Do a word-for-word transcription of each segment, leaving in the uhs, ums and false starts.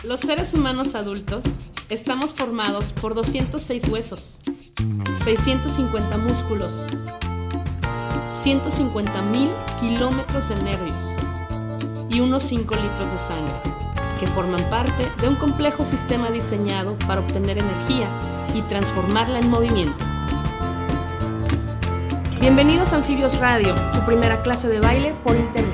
Los seres humanos adultos estamos formados por doscientos seis huesos, seiscientos cincuenta músculos, ciento cincuenta mil kilómetros de nervios y unos cinco litros de sangre, que forman parte de un complejo sistema diseñado para obtener energía y transformarla en movimiento. Bienvenidos a Anfibios Radio, tu primera clase de baile por internet.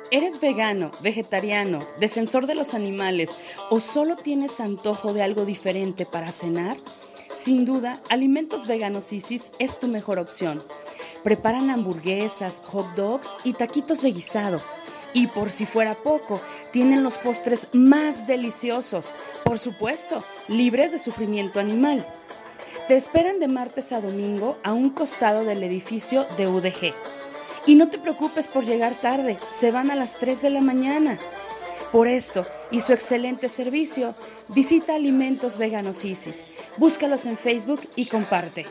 ¿Eres vegano, vegetariano, defensor de los animales o solo tienes antojo de algo diferente para cenar? Sin duda, Alimentos Veganos Isis es tu mejor opción. Preparan hamburguesas, hot dogs y taquitos de guisado. Y por si fuera poco, tienen los postres más deliciosos, por supuesto, libres de sufrimiento animal. Te esperan de martes a domingo a un costado del edificio de U D G. Y no te preocupes por llegar tarde, se van a las tres de la mañana. Por esto y su excelente servicio, visita Alimentos Veganos Isis. Búscalos en Facebook y comparte.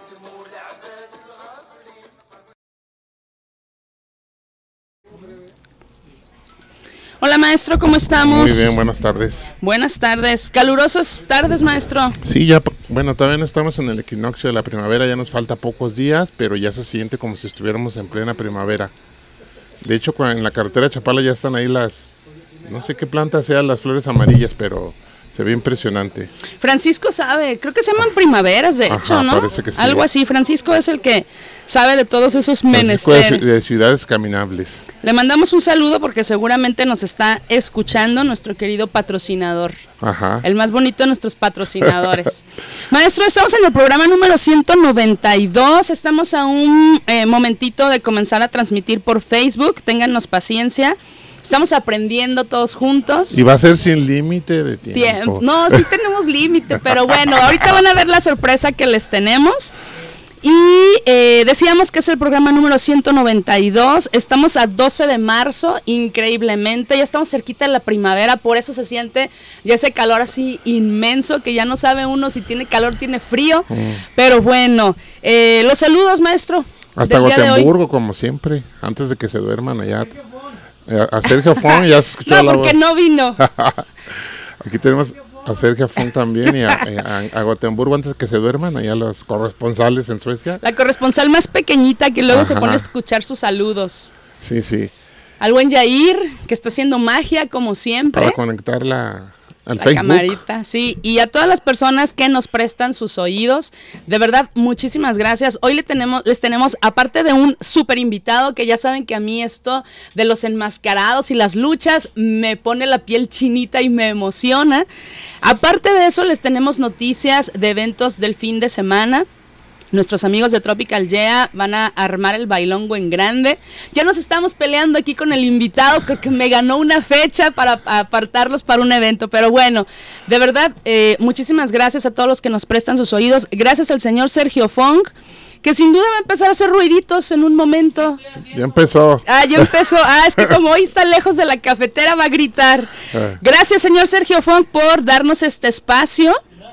Hola maestro, ¿cómo estamos? Muy bien, buenas tardes. Buenas tardes, calurosas tardes maestro. Sí, ya, bueno, todavía no estamos en el equinoccio de la primavera, ya nos falta pocos días, pero ya se siente como si estuviéramos en plena primavera. De hecho, en la carretera de Chapala ya están ahí las, no sé qué plantas sean, las flores amarillas, pero se ve impresionante. Francisco sabe, creo que se llaman primaveras, de hecho, Ajá, ¿no? Parece que sí. Algo así, Francisco es el que sabe de todos esos menesteres. Francisco de, de ciudades caminables. Le mandamos un saludo porque seguramente nos está escuchando nuestro querido patrocinador. Ajá. El más bonito de nuestros patrocinadores. Maestro, estamos en el programa número ciento noventa y dos. Estamos a un eh, momentito de comenzar a transmitir por Facebook. Téngannos paciencia. Estamos aprendiendo todos juntos. Y va a ser sin límite de tiempo. tiempo. No, sí tenemos límite, pero bueno, ahorita van a ver la sorpresa que les tenemos. Y eh, decíamos que es el programa número ciento noventa y dos, estamos a doce de marzo, increíblemente, ya estamos cerquita de la primavera, por eso se siente ya ese calor así inmenso, que ya no sabe uno si tiene calor, tiene frío, mm. pero bueno, eh, los saludos maestro. Hasta Gotemburgo, como siempre, antes de que se duerman allá. A Sergio Fon ya se escuchó no, la voz. No, porque no vino. Aquí tenemos a Sergio Fon también y a, a, a Gotemburgo antes que se duerman, allá los corresponsales en Suecia. La corresponsal más pequeñita que luego Ajá. se pone a escuchar sus saludos. Sí, sí. Al buen Yair, que está haciendo magia como siempre. Para conectar la... Al la Facebook. Camarita, sí, y a todas las personas que nos prestan sus oídos, de verdad, muchísimas gracias. Hoy le tenemos, les tenemos, aparte de un súper invitado, que ya saben que a mí esto de los enmascarados y las luchas me pone la piel chinita y me emociona. Aparte de eso, les tenemos noticias de eventos del fin de semana. Nuestros amigos de Tropical Yeah van a armar el bailongo en grande. Ya nos estamos peleando aquí con el invitado porque me ganó una fecha para apartarlos para un evento. Pero bueno, de verdad, eh, muchísimas gracias a todos los que nos prestan sus oídos. Gracias al señor Sergio Fong, que sin duda va a empezar a hacer ruiditos en un momento. Ya empezó. Ah, ya empezó. Ah, es que como hoy está lejos de la cafetera, va a gritar. Gracias, señor Sergio Fong, por darnos este espacio.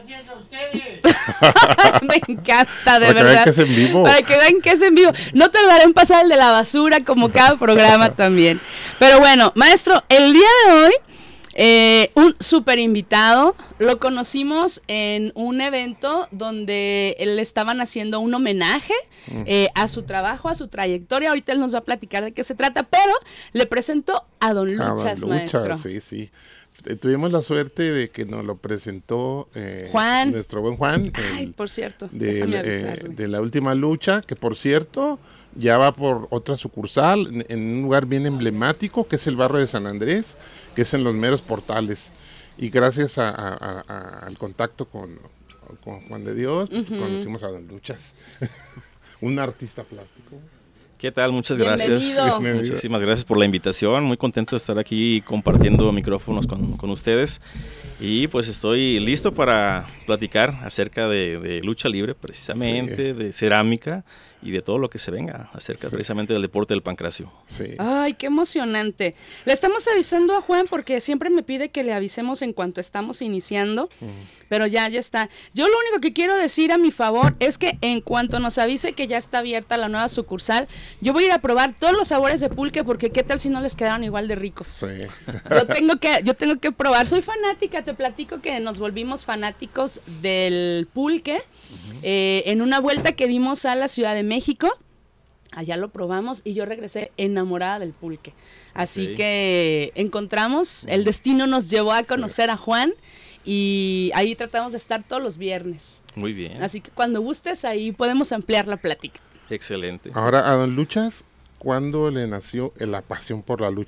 Me encanta, de Para verdad. que vean que es en vivo. Para que vean que es en vivo. No tardaré en pasar el de la basura, como cada programa también. Pero bueno, maestro, el día de hoy, eh, un súper invitado. Lo conocimos en un evento donde le estaban haciendo un homenaje eh, a su trabajo, a su trayectoria. Ahorita él nos va a platicar de qué se trata, pero le presento a Don Luchas, a Don maestro. Luchas, sí, sí. Tuvimos la suerte de que nos lo presentó eh, Juan. nuestro buen Juan. Ay, el, por cierto. De, eh, de la última lucha, que por cierto ya va por otra sucursal en, en un lugar bien emblemático, que es el barrio de San Andrés, que es en los meros portales. Y gracias a, a, a, al contacto con, con Juan de Dios, uh-huh. conocimos a Don Luchas, un artista plástico. ¿Qué tal? Muchas gracias. Bienvenido. Muchísimas gracias por la invitación. Muy contento de estar aquí compartiendo micrófonos con, con ustedes. Y pues estoy listo para platicar acerca de, de lucha libre, precisamente, sí. de cerámica y de todo lo que se venga acerca sí. precisamente del deporte del pancracio. Sí. Ay, qué emocionante. Le estamos avisando a Juan porque siempre me pide que le avisemos en cuanto estamos iniciando, uh-huh. pero ya, ya está. Yo lo único que quiero decir a mi favor es que en cuanto nos avise que ya está abierta la nueva sucursal, yo voy a ir a probar todos los sabores de pulque porque qué tal si no les quedaron igual de ricos. Sí. Yo tengo que, yo tengo que probar. Soy fanática, te platico que nos volvimos fanáticos del pulque uh-huh. eh, en una vuelta que dimos a la Ciudad de México. Allá lo probamos y yo regresé enamorada del pulque. Así sí. que encontramos, el destino nos llevó a conocer a Juan y ahí tratamos de estar todos los viernes. Muy bien. Así que cuando gustes ahí podemos ampliar la plática. Excelente. Ahora, a Don Luchas, ¿cuándo le nació la pasión por la lucha?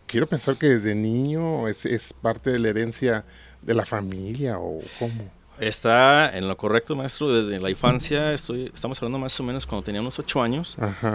quiero pensar que desde niño es, es parte de la herencia de la familia, o cómo. Está en lo correcto, maestro. Desde la infancia, estoy, estamos hablando más o menos cuando tenía unos ocho años,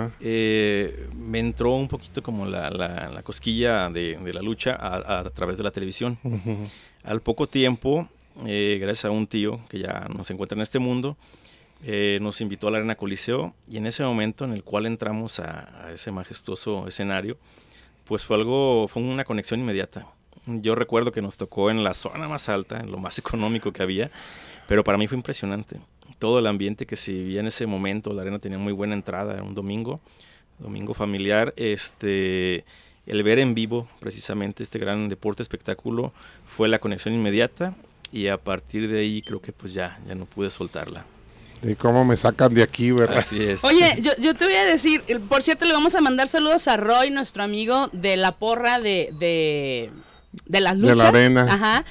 eh, me entró un poquito como la, la, la cosquilla de, de la lucha a, a través de la televisión. Uh-huh. Al poco tiempo, eh, gracias a un tío que ya no se encuentra en este mundo, eh, nos invitó a la Arena Coliseo, y en ese momento en el cual entramos a, a ese majestuoso escenario, pues fue algo, fue una conexión inmediata. Yo recuerdo que nos tocó en la zona más alta, en lo más económico que había, pero para mí fue impresionante. Todo el ambiente que se vivía en ese momento, la arena tenía muy buena entrada, era un domingo, domingo familiar. Este, el ver en vivo precisamente este gran deporte espectáculo fue la conexión inmediata, y a partir de ahí creo que pues ya, ya no pude soltarla. De cómo me sacan de aquí, ¿verdad? Así es. Oye, yo, yo te voy a decir, por cierto, le vamos a mandar saludos a Roy, nuestro amigo de la porra de... de... de las luchas. De la arena. Ajá.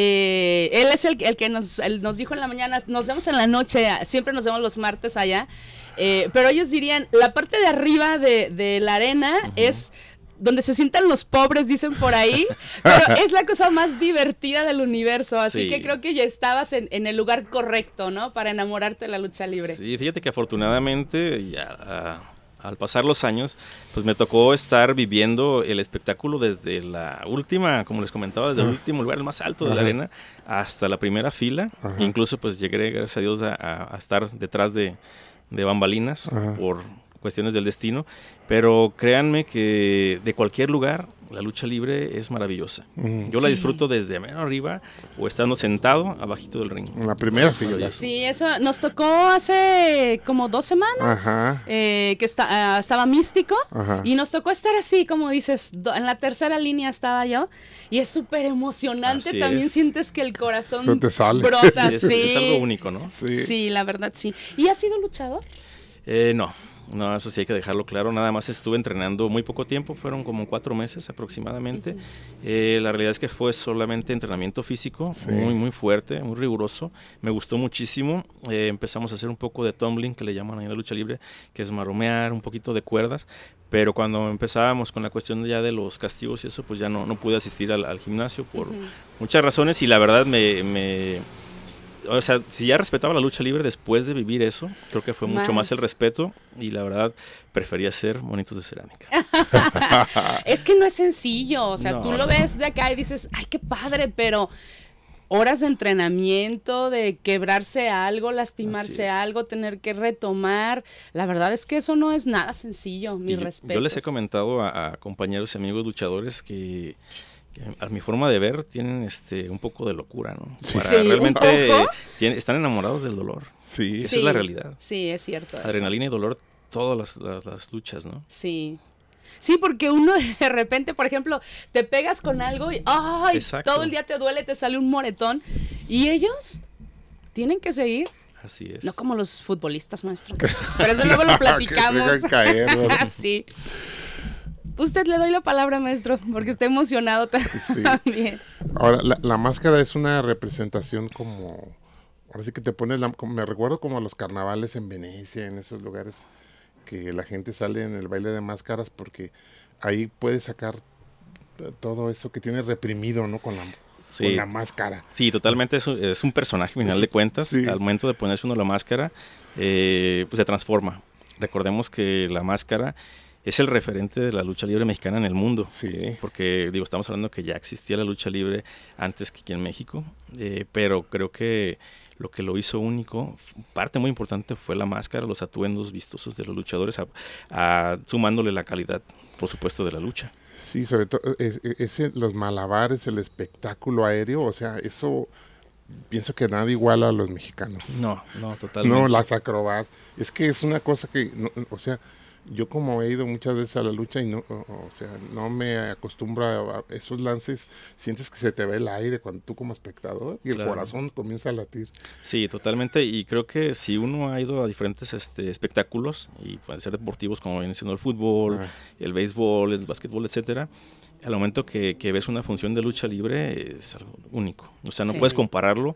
Eh, él es el, el que nos, el, nos dijo en la mañana, nos vemos en la noche, siempre nos vemos los martes allá, eh, pero ellos dirían, la parte de arriba de, de la arena uh-huh. es donde se sientan los pobres, dicen por ahí, pero es la cosa más divertida del universo, así sí. que creo que ya estabas en, en el lugar correcto, ¿no? Para enamorarte de la lucha libre. Sí, fíjate que afortunadamente ya... Uh... al pasar los años, pues me tocó estar viviendo el espectáculo desde la última, como les comentaba, desde uh-huh. el último lugar, el más alto de uh-huh. la arena, hasta la primera fila. Uh-huh. Incluso pues llegué, gracias a Dios, a, a estar detrás de, de bambalinas uh-huh. por cuestiones del destino. Pero créanme que de cualquier lugar, la lucha libre es maravillosa. Uh-huh. Yo sí. la disfruto desde menos arriba o estando sentado abajito del ring. En la primera fila. Sí, eso nos tocó hace como dos semanas, uh-huh. eh, que está, uh, estaba Místico, uh-huh. y nos tocó estar así, como dices, do, en la tercera línea estaba yo, y es súper emocionante. Así También es. Sientes que el corazón te sale. brota. Sí, es, sí. es algo único, ¿no? Sí. sí, la verdad sí. ¿Y has sido luchador? Eh, no. No, eso sí hay que dejarlo claro. Nada más estuve entrenando muy poco tiempo, fueron como cuatro meses aproximadamente. Uh-huh. Eh, la realidad es que fue solamente entrenamiento físico, sí. muy, muy fuerte, muy riguroso. Me gustó muchísimo. Eh, empezamos a hacer un poco de tumbling, que le llaman ahí en la lucha libre, que es maromear, un poquito de cuerdas. Pero cuando empezábamos con la cuestión ya de los castigos y eso, pues ya no, no pude asistir al, al gimnasio por uh-huh. muchas razones, y la verdad me... me O sea, si ya respetaba la lucha libre después de vivir eso, creo que fue más. mucho más el respeto, y la verdad prefería hacer monitos de cerámica. Es que no es sencillo, o sea, no, tú lo no. ves de acá y dices, ay, qué padre, pero horas de entrenamiento, de quebrarse algo, lastimarse algo, tener que retomar, la verdad es que eso no es nada sencillo, mi respeto. Yo les he comentado a, a compañeros y amigos luchadores que... a mi forma de ver tienen este un poco de locura, ¿no? Sí. Para sí, realmente tienen, están enamorados del dolor. Sí. Esa sí, es la realidad. Sí, es cierto. Adrenalina eso. y dolor, todas las, las, las luchas, ¿no? Sí. Sí, porque uno de repente, por ejemplo, te pegas con algo y ¡ay! Exacto. Todo el día te duele, te sale un moretón. Y ellos tienen que seguir. Así es. No como los futbolistas, maestro. Pero eso luego lo platicamos. Que se caer, ¿no? Sí. Usted le doy la palabra, maestro, porque está emocionado sí. también. Ahora, la, la máscara es una representación como... Ahora sí que te pones... La, como, me recuerdo como a los carnavales en Venecia, en esos lugares que la gente sale en el baile de máscaras, porque ahí puedes sacar todo eso que tienes reprimido, ¿no? Con la, sí. con la máscara. Sí, totalmente. Es un, es un personaje, al final sí. de cuentas. Sí. Al momento de ponerse uno la máscara, eh, pues se transforma. Recordemos que la máscara... es el referente de la lucha libre mexicana en el mundo. Sí. Porque, digo, estamos hablando que ya existía la lucha libre antes que aquí en México, eh, pero creo que lo que lo hizo único, parte muy importante fue la máscara, los atuendos vistosos de los luchadores, a, a, sumándole la calidad, por supuesto, de la lucha. Sí, sobre todo es, es, los malabares, el espectáculo aéreo, o sea, eso... Pienso que nada iguala a los mexicanos. No, no, totalmente. No, las acrobacias. Es que es una cosa que, no, o sea... Yo como he ido muchas veces a la lucha y no, o, o sea, no me acostumbro a esos lances, sientes que se te ve el aire cuando tú como espectador y claro. el corazón comienza a latir. Sí, totalmente, y creo que si uno ha ido a diferentes este, espectáculos, y pueden ser deportivos como viene siendo el fútbol, ah. el béisbol, el básquetbol, etcétera, al momento que, que ves una función de lucha libre es algo único, o sea, no sí. puedes compararlo.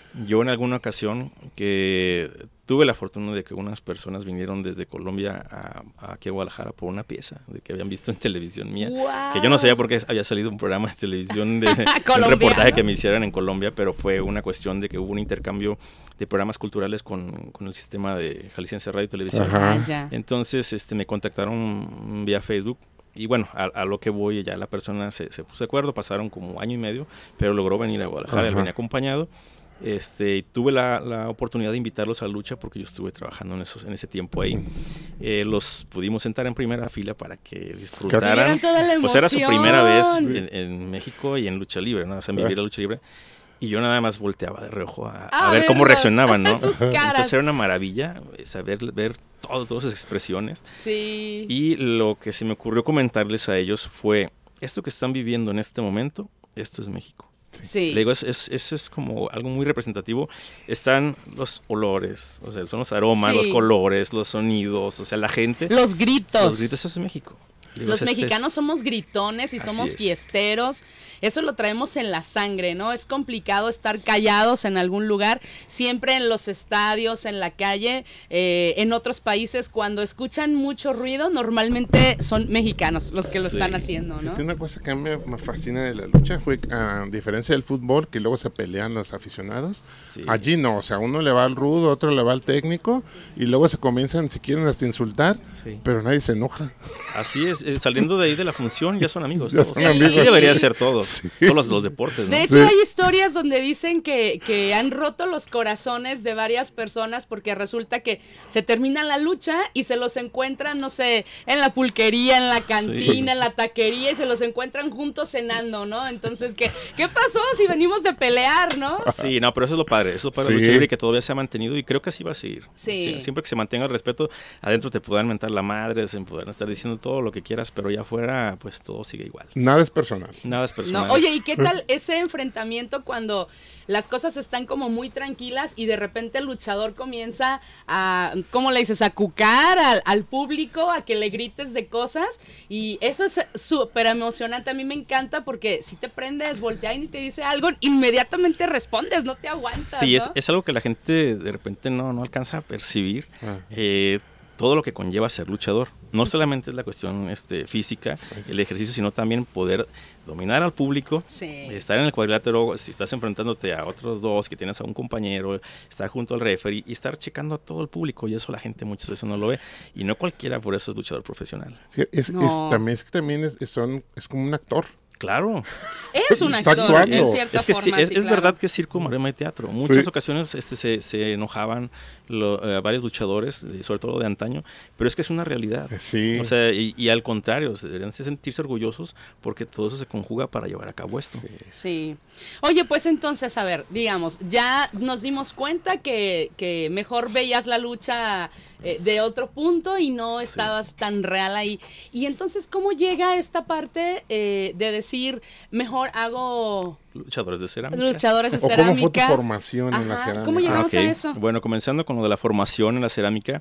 Yo en alguna ocasión que tuve la fortuna de que unas personas vinieron desde Colombia a, a aquí a Guadalajara por una pieza de que habían visto en televisión mía, wow. que yo no sabía por qué había salido un programa de televisión, de, un reportaje que me hicieron en Colombia, pero fue una cuestión de que hubo un intercambio de programas culturales con, con el sistema de Jalisciense Radio y Televisión. Ajá. Entonces este, me contactaron vía Facebook. Y bueno, a, a lo que voy, ya la persona se, se puso de acuerdo, pasaron como año y medio, pero logró venir a Guadalajara, Ajá. él venía acompañado. Este, tuve la, la oportunidad de invitarlos a la lucha porque yo estuve trabajando en, esos, en ese tiempo ahí. Eh, los pudimos sentar en primera fila para que disfrutaran. Pues era su primera vez en, en México y en lucha libre, ¿no? O sea, en vivir la lucha libre. Y yo nada más volteaba de reojo a, a, a ver cómo reaccionaban, ¿no? Entonces era una maravilla saber ver todo, todas esas expresiones. Sí. Y lo que se me ocurrió comentarles a ellos fue, esto que están viviendo en este momento, esto es México. Sí. Le digo, eso es, es, es como algo muy representativo. Están los olores, o sea, son los aromas, sí. los colores, los sonidos, o sea, la gente. Los gritos. Los gritos, eso es México. Digo, los es, mexicanos es, somos gritones y somos es. fiesteros. Eso lo traemos en la sangre, ¿no? Es complicado estar callados en algún lugar, siempre en los estadios, en la calle, eh, en otros países, cuando escuchan mucho ruido, normalmente son mexicanos los que lo sí. están haciendo, ¿no? Una cosa que a mí me fascina de la lucha fue, a diferencia del fútbol, que luego se pelean los aficionados, sí. allí no, o sea, uno le va al rudo, otro le va al técnico, y luego se comienzan, si quieren, hasta insultar, sí. pero nadie se enoja. Así es, eh, saliendo de ahí de la función, ya son amigos. Ya todos. son amigos. Así debería ser todos. Sí. Todos los, los deportes, ¿no? De hecho, sí. hay historias donde dicen que, que han roto los corazones de varias personas porque resulta que se termina la lucha y se los encuentran, no sé, en la pulquería, en la cantina, sí. en la taquería, y se los encuentran juntos cenando, ¿no? Entonces, ¿qué, qué pasó si venimos de pelear, no? Sí, no, pero eso es lo padre, eso es lo padre sí. de lucha libre, que todavía se ha mantenido y creo que así va a seguir. Sí. Sí, siempre que se mantenga el respeto, adentro te puedan mentar la madre, se puedan estar diciendo todo lo que quieras, pero ya afuera, pues todo sigue igual. Nada es personal. Nada es personal. No, oye, ¿y qué tal ese enfrentamiento cuando las cosas están como muy tranquilas y de repente el luchador comienza a, ¿cómo le dices? A cucar al, al público, a que le grites de cosas? Y eso es súper emocionante. A mí me encanta porque si te prendes, voltean y te dice algo, inmediatamente respondes, no te aguantas. Sí, ¿no? es, es algo que la gente de repente no, no alcanza a percibir. Ah. Eh, todo lo que conlleva ser luchador. No solamente es la cuestión este, física, el ejercicio, sino también poder dominar al público, sí. estar en el cuadrilátero, si estás enfrentándote a otros dos, que tienes a un compañero, estar junto al referee y estar checando a todo el público, y eso la gente muchas veces no lo ve, y no cualquiera por eso es luchador profesional. Es, no. es, también es que también es, son, es como un actor. Claro. Es un actor, actuando. en cierta es que forma, sí, es, sí, es claro. verdad que es circo, maroma y teatro. Muchas sí. ocasiones este, se, se enojaban lo, eh, varios luchadores, sobre todo de antaño, pero es que es una realidad. Sí. O sea, y, y al contrario, deberían sentirse orgullosos porque todo eso se conjuga para llevar a cabo esto. Sí. sí. Oye, pues entonces, a ver, digamos, ya nos dimos cuenta que, que mejor veías la lucha eh, de otro punto y no estabas sí. tan real ahí. Y entonces, ¿cómo llega esta parte eh, de decir, mejor hago... Luchadores de cerámica. Luchadores de ¿O cerámica. cómo fue tu formación Ajá, en la cerámica? ¿Cómo llegamos ah, okay. a eso? Bueno, comenzando con lo de la formación en la cerámica,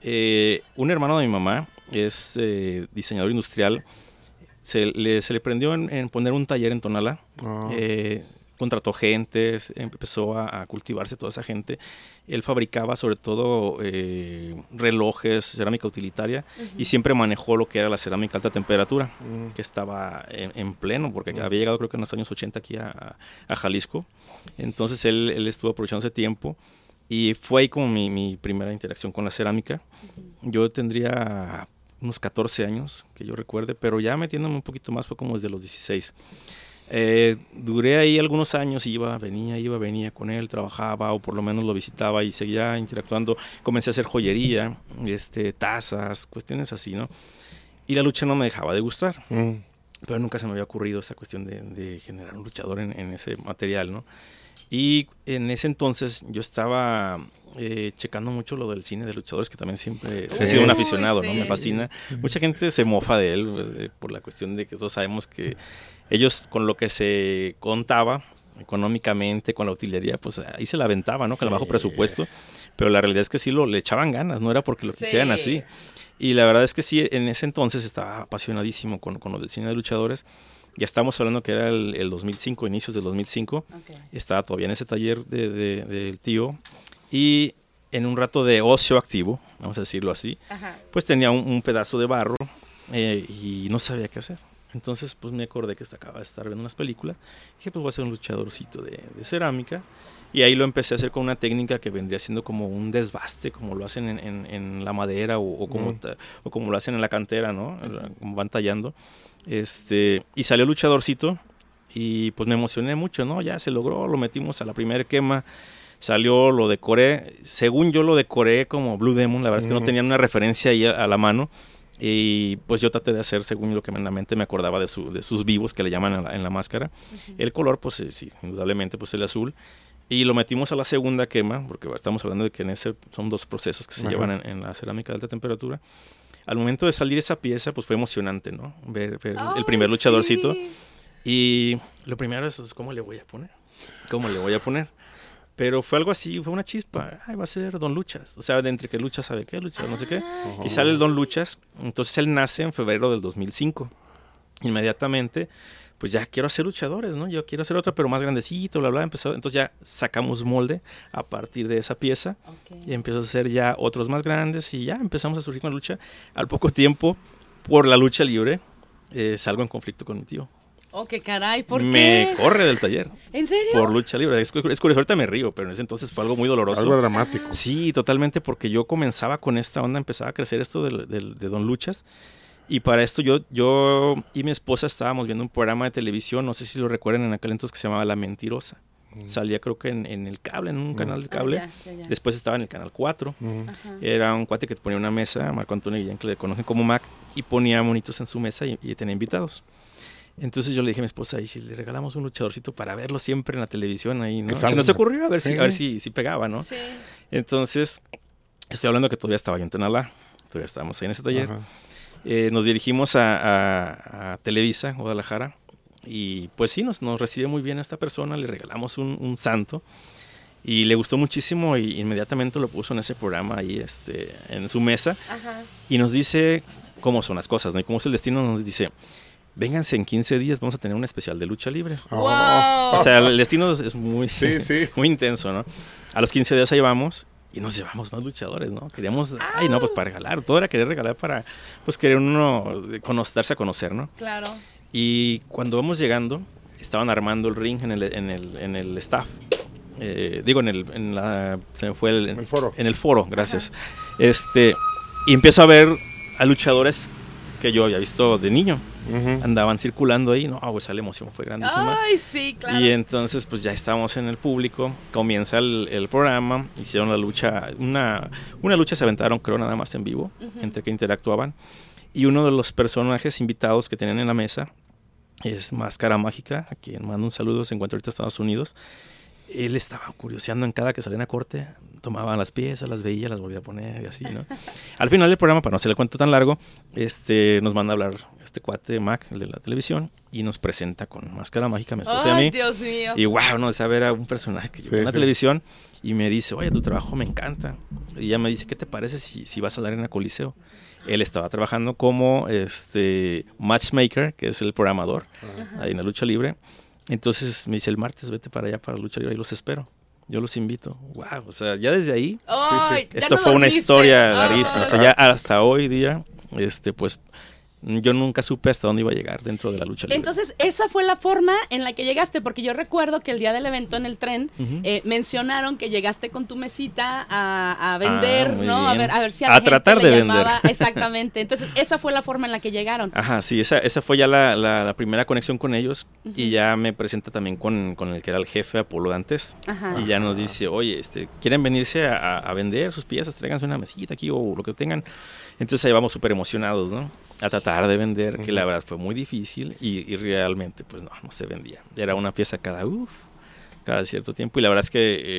eh, un hermano de mi mamá es eh, diseñador industrial, se le, se le prendió en, en poner un taller en Tonalá, oh. eh, contrató gente, empezó a, a cultivarse toda esa gente. Él fabricaba sobre todo eh, relojes, cerámica utilitaria, uh-huh. y siempre manejó lo que era la cerámica alta temperatura, uh-huh. que estaba en, en pleno, porque uh-huh. había llegado creo que en los años ochenta aquí a, a Jalisco. Entonces él, él estuvo aprovechando ese tiempo y fue ahí como mi, mi primera interacción con la cerámica. Uh-huh. Yo tendría unos catorce años, que yo recuerde, pero ya metiéndome un poquito más fue como desde los dieciséis. Eh, duré ahí algunos años, iba, venía, iba, venía con él, trabajaba o por lo menos lo visitaba y seguía interactuando. Comencé a hacer joyería, este, tazas, cuestiones así, ¿no? Y la lucha no me dejaba de gustar, mm. pero nunca se me había ocurrido esa cuestión de, de generar un luchador en, en ese material, ¿no? Y en ese entonces yo estaba eh, checando mucho lo del cine de luchadores, que también siempre sí. he sido un aficionado, sí. ¿no? Me fascina. Mucha gente se mofa de él pues, eh, por la cuestión de que todos sabemos que ellos con lo que se contaba económicamente, con la utilería, pues ahí se la aventaba, ¿no? Con sí. el bajo presupuesto, pero la realidad es que sí lo, le echaban ganas, no era porque lo quisieran sí. así. Y la verdad es que sí, en ese entonces estaba apasionadísimo con, con lo del cine de luchadores. Ya estamos hablando que era el, el dos mil cinco, inicios del dos mil cinco. Okay. Estaba todavía en ese taller del de, de, de tío. Y en un rato de ocio activo, vamos a decirlo así, Ajá. pues tenía un, un pedazo de barro eh, y no sabía qué hacer. Entonces, pues me acordé que acababa de estar viendo unas películas. Y dije, pues voy a hacer un luchadorcito de, de cerámica. Y ahí lo empecé a hacer con una técnica que vendría siendo como un desbaste, como lo hacen en, en, en la madera o, o, como, mm. ta, o como lo hacen en la cantera, ¿no? Uh-huh. Como van tallando. Este, y salió el luchadorcito y pues me emocioné mucho, ¿no? Ya se logró, lo metimos a la primera quema. Salió, lo decoré. Según yo lo decoré como Blue Demon, la verdad uh-huh. es que no tenían una referencia ahí a, a la mano. Y pues yo traté de hacer según lo que en la mente me acordaba de, su, de sus vivos que le llaman en la, en la máscara. Uh-huh. El color, pues sí, indudablemente, pues el azul. Y lo metimos a la segunda quema, porque estamos hablando de que en ese son dos procesos que se uh-huh. llevan en, en la cerámica de alta temperatura. Al momento de salir esa pieza, pues fue emocionante, ¿no? Ver, ver oh, el primer luchadorcito. Sí. Y lo primero es, ¿cómo le voy a poner? ¿Cómo le voy a poner? Pero fue algo así, fue una chispa. Ay, va a ser Don Luchas. O sea, de entre que Luchas sabe qué, Luchas ah. no sé qué. Uh-huh. Y sale el Don Luchas. Entonces él nace en febrero del dos mil cinco. Inmediatamente, pues ya quiero hacer luchadores, ¿no? Yo quiero hacer otra, pero más grandecito, bla, bla. Empezó, entonces ya sacamos molde a partir de esa pieza. Okay. Y empezó a hacer ya otros más grandes. Y ya empezamos a surgir con la lucha. Al poco tiempo, por la lucha libre, eh, salgo en conflicto con mi tío. Oh, qué caray, ¿por me qué? Me corre del taller. ¿En serio? Por lucha libre. Es, es curioso, ahorita me río, pero en ese entonces fue algo muy doloroso. Algo dramático. Sí, totalmente, porque yo comenzaba con esta onda, empezaba a crecer esto de, de, de Don Luchas. Y para esto yo, yo y mi esposa estábamos viendo un programa de televisión, no sé si lo recuerdan, en aquel entonces, que se llamaba La Mentirosa. Mm. Salía creo que en, en el cable, en un mm. canal de cable. Ah, ya, ya, ya. Después estaba en el canal cuatro. Mm. Era un cuate que ponía una mesa, Marco Antonio Guillén, que le conocen como Mac, y ponía monitos en su mesa y, y tenía invitados. Entonces yo le dije a mi esposa, ¿y si le regalamos un luchadorcito para verlo siempre en la televisión ahí, ¿no? Se nos ocurrió a ver si, sí. a ver si, si pegaba, ¿no? Sí. Entonces, estoy hablando que todavía estaba yo en Tonalá, todavía estábamos ahí en ese taller. Eh, nos dirigimos a, a, a Televisa, Guadalajara, y pues sí, nos, nos recibe muy bien esta persona, le regalamos un, un santo, y le gustó muchísimo, y inmediatamente lo puso en ese programa ahí, este, en su mesa. Ajá. Y nos dice cómo son las cosas, ¿no? Y cómo es el destino, nos dice... Vénganse en quince días, vamos a tener un especial de lucha libre. Wow. O sea, el destino es muy, sí, sí. muy intenso, ¿no? A los quince días ahí vamos y nos llevamos más luchadores, ¿no? Queríamos, ay, no, pues para regalar, todo era querer regalar para, pues querer uno conocer, darse a conocer, ¿no? Claro. Y cuando vamos llegando, estaban armando el ring en el, en el, en el staff. Eh, digo, en el, en la, se me fue el, en el foro. En el foro, gracias. Ajá. Este, y empiezo a ver a luchadores que yo había visto de niño. Uh-huh. Andaban circulando ahí, no, pues la emoción fue grandísima. Ay, sí, claro. Y entonces pues ya estábamos en el público, comienza el, el programa, hicieron la lucha, una, una lucha se aventaron creo nada más en vivo, uh-huh. entre que interactuaban, y uno de los personajes invitados que tenían en la mesa es Máscara Mágica, a quien mando un saludo, se encuentra ahorita en Estados Unidos. Él estaba curioseando en cada que salían a corte, tomaban las piezas, las veía, las volvía a poner y así, ¿no? Al final del programa, para no hacer el cuento tan largo, este, nos manda a hablar este cuate Mac, el de la televisión, y nos presenta con Máscara Mágica, mi esposa y a mí. Dios mío! Y wow, no, de ver a un personaje que yo sí, en la sí. televisión, y me dice, oye, tu trabajo me encanta. Y ella me dice, ¿qué te parece si, si vas a dar en la Coliseo? Él estaba trabajando como este matchmaker, que es el programador, uh-huh. ahí en la lucha libre. Entonces me dice, el martes vete para allá para la lucha libre y los espero. Yo los invito. Wow, o sea, ya desde ahí, oh, sí, sí. esto no fue una historia oh. larguísima. O sea, ya hasta hoy día, este, pues, yo nunca supe hasta dónde iba a llegar dentro de la lucha libre. Entonces, esa fue la forma en la que llegaste, porque yo recuerdo que el día del evento en el tren uh-huh. eh, mencionaron que llegaste con tu mesita a, a vender, ah, ¿no? Bien. A ver, a ver si a, a la gente tratar le de llamaba. vender. Exactamente. Entonces, esa fue la forma en la que llegaron. Ajá, sí, esa, esa fue ya la, la, la primera conexión con ellos uh-huh. y ya me presenta también con, con el que era el jefe, Apolo Dantes. Ajá. Y ya nos dice, oye, este, ¿quieren venirse a, a vender sus piezas? Tráiganse una mesita aquí o lo que tengan. Entonces ahí vamos súper emocionados, ¿no? A tratar de vender, uh-huh. que la verdad fue muy difícil y, y realmente, pues no, no se vendía. Era una pieza cada, uf, cada cierto tiempo y la verdad es que eh,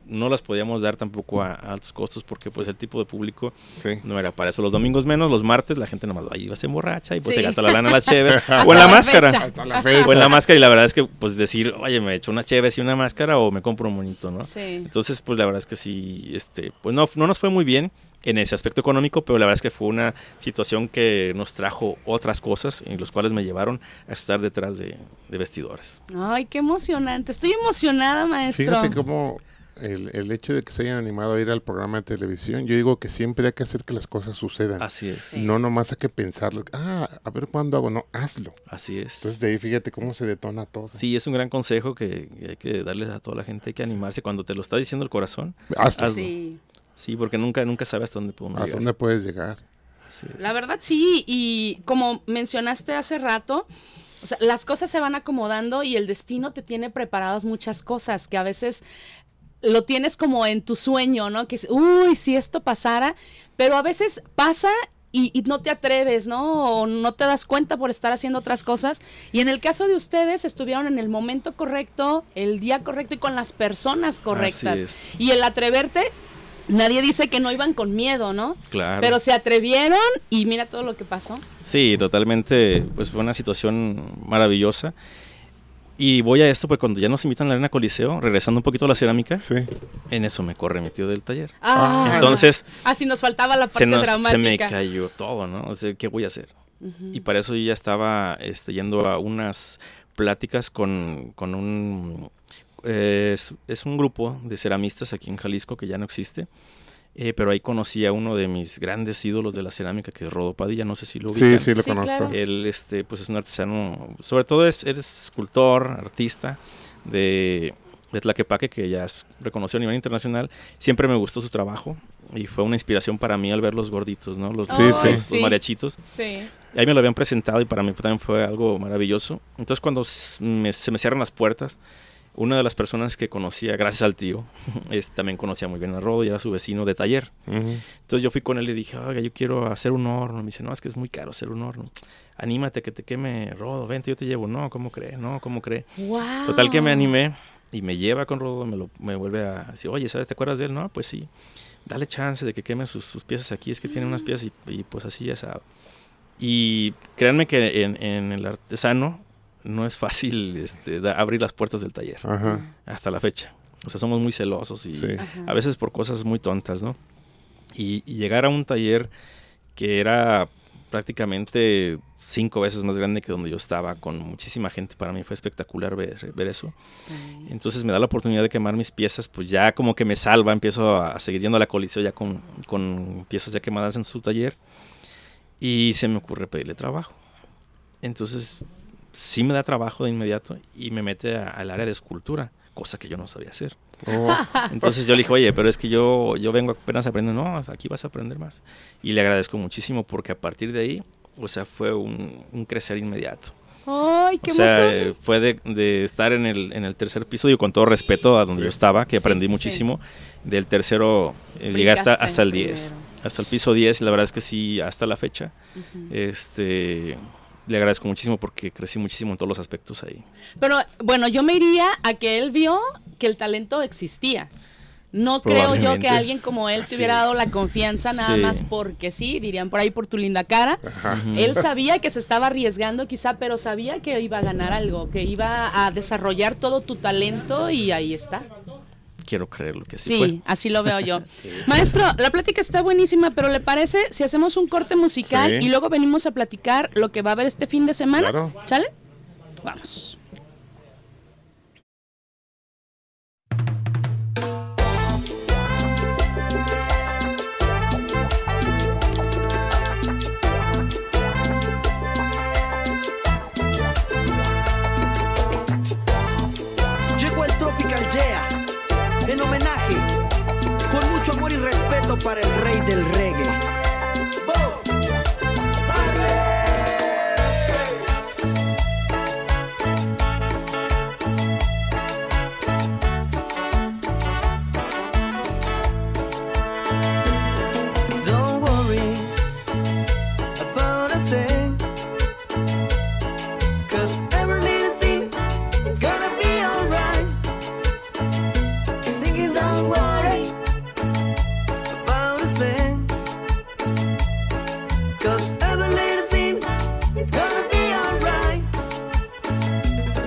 no las podíamos dar tampoco a, a altos costos porque pues el tipo de público Sí. no era para eso. Los domingos menos, los martes la gente nomás ahí iba a ser borracha y pues Sí. se gasta la lana en las cheves Hasta o en la, la máscara. fecha. Hasta la fecha. O en la máscara y la verdad es que pues decir, oye, me echo una cheves y una máscara o me compro un monito, ¿no? Sí. Entonces pues la verdad es que sí, este, pues no, no nos fue muy bien en ese aspecto económico, pero la verdad es que fue una situación que nos trajo otras cosas en los cuales me llevaron a estar detrás de, de vestidores. Ay, qué emocionante. Estoy emocionada, maestro. Fíjate cómo el, el hecho de que se hayan animado a ir al programa de televisión, yo digo que siempre hay que hacer que las cosas sucedan. Así es, Sí. No nomás hay que pensarlo. Ah, a ver cuándo hago. No, hazlo. así es. Entonces de ahí fíjate cómo se detona todo. Sí, es un gran consejo que, que hay que darles a toda la gente, hay que animarse cuando te lo está diciendo el corazón. Hazlo. hazlo. Sí. Sí, porque nunca, nunca sabes hasta dónde podemos ¿A llegar. dónde puedes llegar? Así es. La verdad sí, y como mencionaste hace rato, o sea, las cosas se van acomodando y el destino te tiene preparadas muchas cosas que a veces lo tienes como en tu sueño, ¿no? Que es, uy, si esto pasara, pero a veces pasa y, y no te atreves, ¿no? O no te das cuenta por estar haciendo otras cosas. Y en el caso de ustedes, estuvieron en el momento correcto, el día correcto y con las personas correctas. Así es. Y el atreverte, nadie dice que no iban con miedo, ¿no? Claro. Pero se atrevieron y mira todo lo que pasó. Sí, totalmente, pues fue una situación maravillosa. Y voy a esto, pues cuando ya nos invitan a la Arena Coliseo, regresando un poquito a la cerámica, Sí. en eso me corre mi tío del taller. Ah, Entonces, ah, sí, nos faltaba la parte se, nos, dramática. se me cayó todo, ¿no? O sea, ¿qué voy a hacer? Ujú. Y para eso yo ya estaba este, yendo a unas pláticas con, con un... eh, es, es un grupo de ceramistas aquí en Jalisco que ya no existe, eh, pero ahí conocí a uno de mis grandes ídolos de la cerámica, que es Rodo Padilla, no sé si lo ubican. Sí, sí, lo Sí, conozco. claro. Él este, pues es un artesano, sobre todo es, es escultor, artista de, de Tlaquepaque, que ya es reconocido a nivel internacional. Siempre me gustó su trabajo y fue una inspiración para mí al ver los gorditos, ¿no? Los, Sí, los- sí. los Sí. mariachitos. Sí. Y ahí me lo habían presentado y para mí también fue algo maravilloso. Entonces cuando s- me- se me cierran las puertas, una de las personas que conocía, gracias al tío, este, también conocía muy bien a Rodo y era su vecino de taller. Ujú. Entonces yo fui con él y dije, oiga, yo quiero hacer un horno. Me dice, no, es que es muy caro hacer un horno. Anímate que te queme Rodo, vente, yo te llevo. No, ¿cómo cree? No, ¿cómo cree? Wow. Total que me animé y me lleva con Rodo, me, lo, me vuelve a decir, oye, ¿sabes? ¿Te acuerdas de él? No, pues sí, dale chance de que queme sus, sus piezas aquí, es que tiene unas piezas y, y pues así ya sabe. Y créanme que en, en el artesano no es fácil este, da- abrir las puertas del taller, Ajá. hasta la fecha. O sea, somos muy celosos y Sí. Ajá. a veces por cosas muy tontas, ¿no? Y, y llegar a un taller que era prácticamente cinco veces más grande que donde yo estaba, con muchísima gente, para mí fue espectacular ver, ver eso. Sí. Entonces me da la oportunidad de quemar mis piezas, pues ya como que me salva, empiezo a seguir yendo a la Coliseo ya con, con piezas ya quemadas en su taller y se me ocurre pedirle trabajo. Entonces sí me da trabajo de inmediato y me mete a- al área de escultura, cosa que yo no sabía hacer. Oh, Entonces yo le dije, oye, pero es que yo, yo vengo apenas aprendiendo. No, aquí vas a aprender más. Y le agradezco muchísimo porque a partir de ahí, o sea, fue un, un crecer inmediato. Ay, qué O sea, emoción. eh, fue de, de estar en el, en el tercer piso, digo, con todo respeto a donde Sí. yo estaba, que Sí, aprendí sí, sí. muchísimo. Del tercero eh, llegué hasta, Brincaste hasta el diez, primero. hasta el piso diez, y la verdad es que sí, hasta la fecha, Ujú. este, le agradezco muchísimo porque crecí muchísimo en todos los aspectos ahí. Pero bueno, yo me iría a que él vio que el talento existía. No creo yo que Probablemente. alguien como él te Así hubiera es. dado la confianza nada Sí. más porque sí, dirían por ahí por tu linda cara. ajá. Él sabía que se estaba arriesgando quizá, pero sabía que iba a ganar algo, que iba a desarrollar todo tu talento y ahí está. Quiero creerlo que sí, Sí, fue. así lo veo yo. Maestro, la plática está buenísima, pero ¿le parece si hacemos un corte musical Sí. y luego venimos a platicar lo que va a haber este fin de semana? Claro. ¿Sale? Vamos. Llegó el Tropical Yeah, en homenaje, con mucho amor y respeto para el rey del reggae. ¡Bo! Don't worry about a thing, 'cause every little thing is gonna be alright. Singing, don't worry.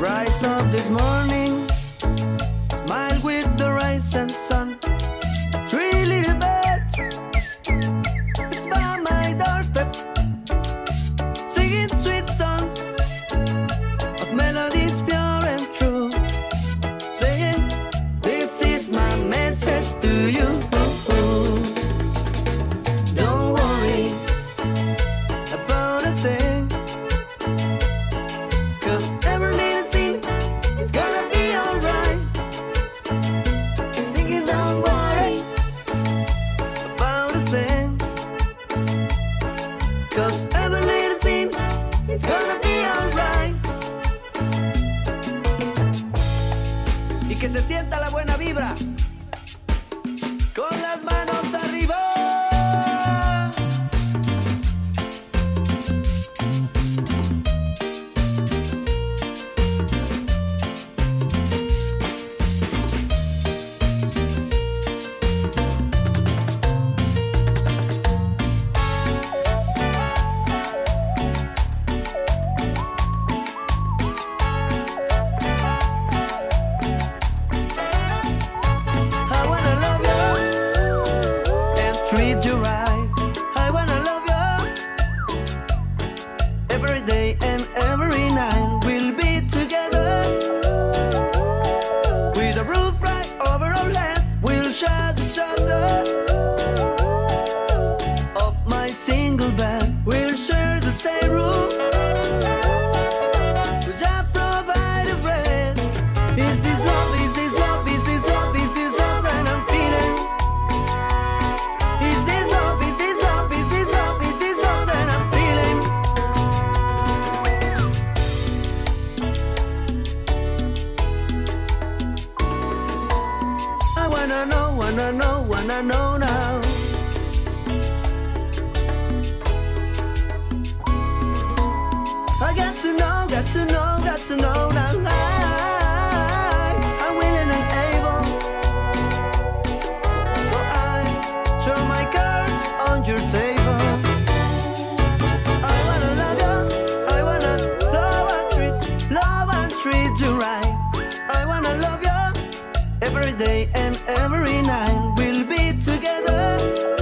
Rise up this morning, smile with the rising sun. Three little birds, it's by my doorstep, singing sweet songs of melodies pure and true, saying, this is my message to you. Don't worry about a thing, 'cause every little thing is gonna be alright. Singing, don't worry about a thing, 'cause every little thing is gonna be alright. Y que se sienta la buena vibra con las manos arriba. I wanna love you and treat you right. I wanna love you every day and every night. We'll be together with a roof right over our heads. We'll share the shelter of my single bed. We'll share the same room. We just provide a bread. Is this love? Is this love? Is this love? Is this love that I'm feeling? Is this love? Is this love? Is this love? Is this love that I'm feeling? I wanna know, wanna know, wanna know now. I got to know, got to know, got to know now. I, I'm willing and able. So I throw my cards on your table. I wanna love you, I wanna love and treat, love and treat you right. I wanna love you every day and every night. We'll be together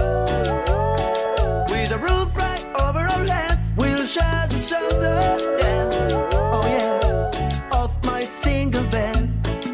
with a roof right over our heads. We'll share the shelter, yeah, oh yeah, of my single bed.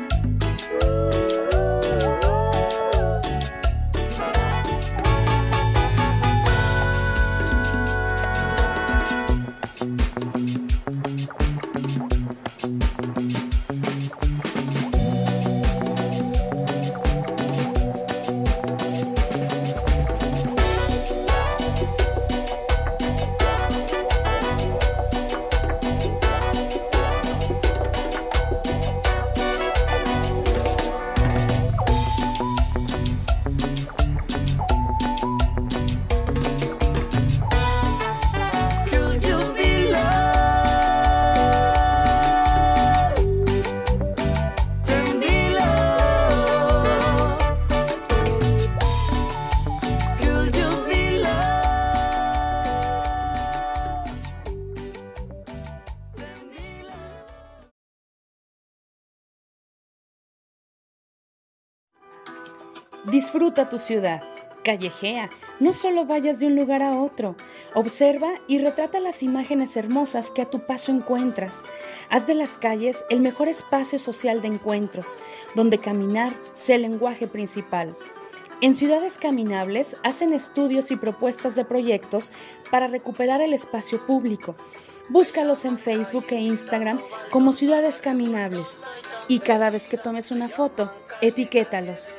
Could you be loved? Then be loved. Could you be loved? Then be loved. Disfruta tu ciudad, callejea, no solo vayas de un lugar a otro, observa y retrata las imágenes hermosas que a tu paso encuentras. Haz de las calles el mejor espacio social de encuentros, donde caminar sea el lenguaje principal. En Ciudades Caminables hacen estudios y propuestas de proyectos para recuperar el espacio público. Búscalos en Facebook e Instagram como Ciudades Caminables y cada vez que tomes una foto, etiquétalos.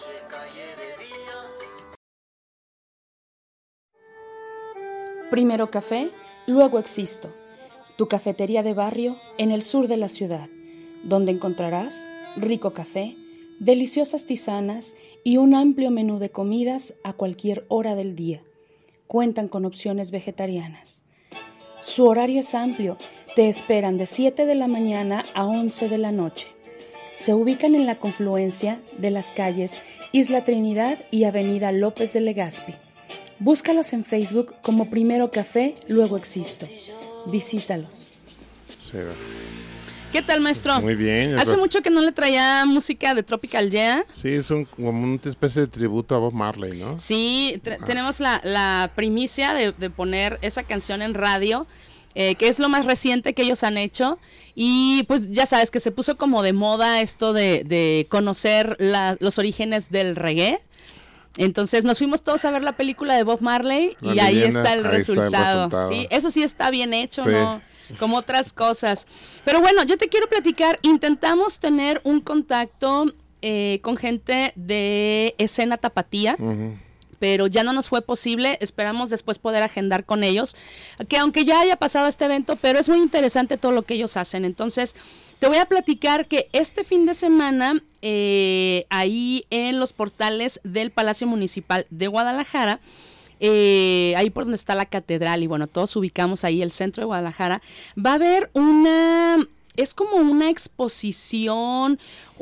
Primero café, luego existo. Tu cafetería de barrio en el sur de la ciudad, donde encontrarás rico café, deliciosas tisanas y un amplio menú de comidas a cualquier hora del día. Cuentan con opciones vegetarianas. Su horario es amplio, te esperan de siete de la mañana a once de la noche. Se ubican en la confluencia de las calles Isla Trinidad y Avenida López de Legazpi. Búscalos en Facebook como Primero Café, luego Existo. Visítalos. Sí. ¿Qué tal, maestro? Muy bien. Hace mucho que no le traía música de Tropical Yeah. Sí, es un, como una especie de tributo a Bob Marley, ¿no? Sí, tenemos la, la primicia de, de poner esa canción en radio, eh, que es lo más reciente que ellos han hecho. Y pues ya sabes que se puso como de moda esto de, de conocer la, los orígenes del reggae. Entonces nos fuimos todos a ver la película de Bob Marley La y ahí leyenda, está el ahí está el resultado. resultado. ¿Sí? Eso sí está bien hecho, Sí. ¿no? Como otras cosas. Pero bueno, yo te quiero platicar, intentamos tener un contacto eh, con gente de escena tapatía. Uh-huh. Pero ya no nos fue posible, esperamos después poder agendar con ellos, que aunque ya haya pasado este evento, pero es muy interesante todo lo que ellos hacen. Entonces, te voy a platicar que este fin de semana, eh, ahí en los portales del Palacio Municipal de Guadalajara, eh, ahí por donde está la catedral, y bueno, todos ubicamos ahí el centro de Guadalajara, va a haber una... Es como una exposición,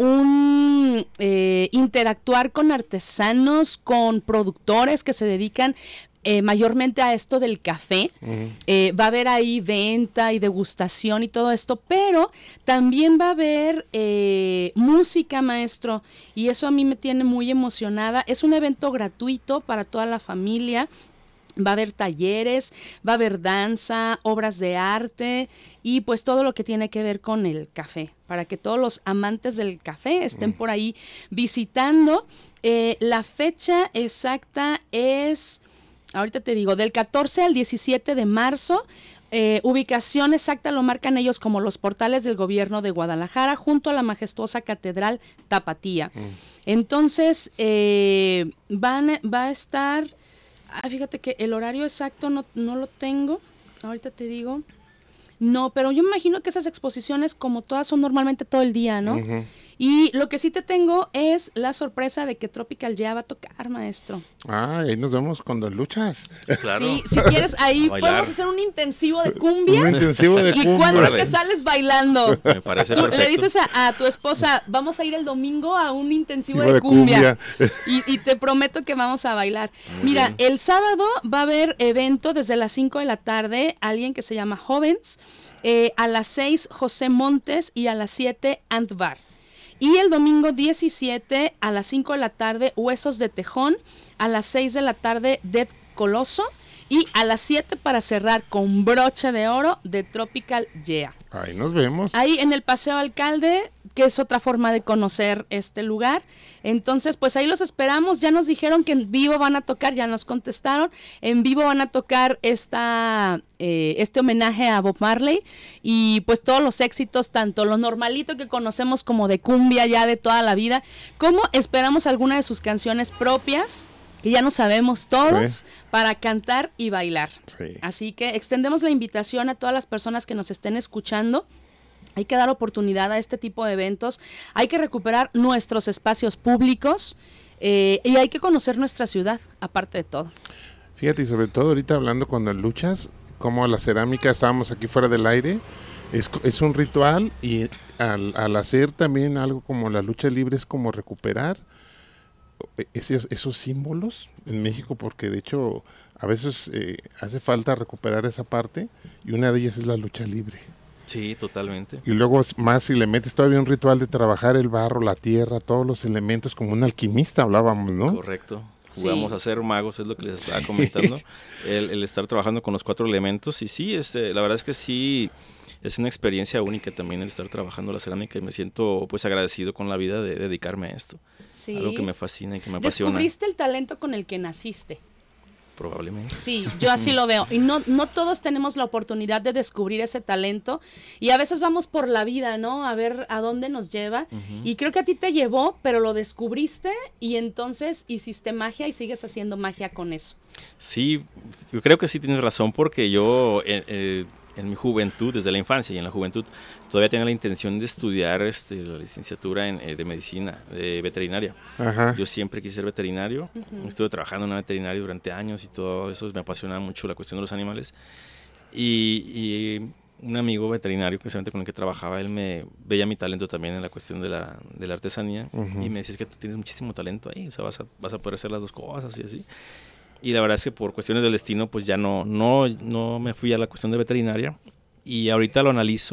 un eh, interactuar con artesanos, con productores que se dedican eh, mayormente a esto del café. Uh-huh. Eh, va a haber ahí venta y degustación y todo esto, pero también va a haber eh, música, maestro, y eso a mí me tiene muy emocionada. Es un evento gratuito para toda la familia. Va a haber talleres, va a haber danza, obras de arte y pues todo lo que tiene que ver con el café, para que todos los amantes del café estén por ahí visitando. Eh, la fecha exacta es, ahorita te digo, del catorce al diecisiete de marzo. Eh, ubicación exacta lo marcan ellos como los portales del gobierno de Guadalajara junto a la majestuosa Catedral Tapatía. Mm. Entonces, eh, van, va a estar... Ah, fíjate que el horario exacto no, no lo tengo, ahorita te digo. No, pero yo me imagino que esas exposiciones, como todas, son normalmente todo el día, ¿no? Uh-huh. Y lo que sí te tengo es la sorpresa de que Tropical Yeah va a tocar, maestro. Ah, ahí nos vemos cuando luchas. Claro. Sí, si quieres, ahí podemos hacer un intensivo de cumbia. Un intensivo de cumbia. Y cuando que sales bailando. Me parece Tú perfecto. le dices a, a tu esposa, vamos a ir el domingo a un intensivo de, de cumbia. cumbia. Y, y te prometo que vamos a bailar. Muy Mira, bien. el sábado va a haber evento desde las cinco de la tarde, alguien que se llama Jóvenes, eh, a las seis José Montes y a las siete Ant Bar. Y el domingo diecisiete a las cinco de la tarde, Huesos de Tejón, a las seis de la tarde, Dead Coloso, y a las siete para cerrar con broche de oro de Tropical Yeah. Ahí nos vemos. Ahí en el Paseo Alcalde, que es otra forma de conocer este lugar. Entonces, pues ahí los esperamos. Ya nos dijeron que en vivo van a tocar, ya nos contestaron. En vivo van a tocar esta, eh, este homenaje a Bob Marley y pues todos los éxitos, tanto lo normalito que conocemos como de cumbia ya de toda la vida, como esperamos alguna de sus canciones propias, que ya no sabemos todos, sí, para cantar y bailar. Sí. Así que extendemos la invitación a todas las personas que nos estén escuchando. Hay que dar oportunidad a este tipo de eventos, hay que recuperar nuestros espacios públicos eh, y hay que conocer nuestra ciudad, aparte de todo. Fíjate, y sobre todo ahorita hablando cuando luchas, como la cerámica, estábamos aquí fuera del aire, es, es un ritual y al, al hacer también algo como la lucha libre es como recuperar esos, esos símbolos en México, porque de hecho a veces eh, hace falta recuperar esa parte y una de ellas es la lucha libre. Sí, totalmente. Y luego más si le metes todavía un ritual de trabajar el barro, la tierra, todos los elementos, como un alquimista hablábamos, ¿no? Correcto. Jugamos Sí. a ser magos, es lo que les estaba comentando. el, el estar trabajando con los cuatro elementos. Y sí, este, la verdad es que sí, es una experiencia única también el estar trabajando la cerámica y me siento pues agradecido con la vida de dedicarme a esto. Sí. Algo que me fascina y que me apasiona. Descubriste el talento con el que naciste. Probablemente. Sí, yo así lo veo. Y no, no todos tenemos la oportunidad de descubrir ese talento. Y a veces vamos por la vida, ¿no? A ver a dónde nos lleva. Uh-huh. Y creo que a ti te llevó, pero lo descubriste y entonces hiciste magia y sigues haciendo magia con eso. Sí, yo creo que sí tienes razón porque yo eh, eh, en mi juventud, desde la infancia y en la juventud, todavía tenía la intención de estudiar este, la licenciatura en, eh, de medicina, de veterinaria. Ajá. Yo siempre quise ser veterinario, uh-huh. Estuve trabajando en una veterinaria durante años y todo eso, me apasiona mucho la cuestión de los animales. Y, y un amigo veterinario, precisamente con el que trabajaba, él me veía mi talento también en la cuestión de la, de la artesanía, uh-huh. Y me decía, es que tú tienes muchísimo talento ahí, o sea, vas a, vas a poder hacer las dos cosas y así. Y la verdad es que por cuestiones del destino, pues ya no, no, no me fui a la cuestión de veterinaria. Y ahorita lo analizo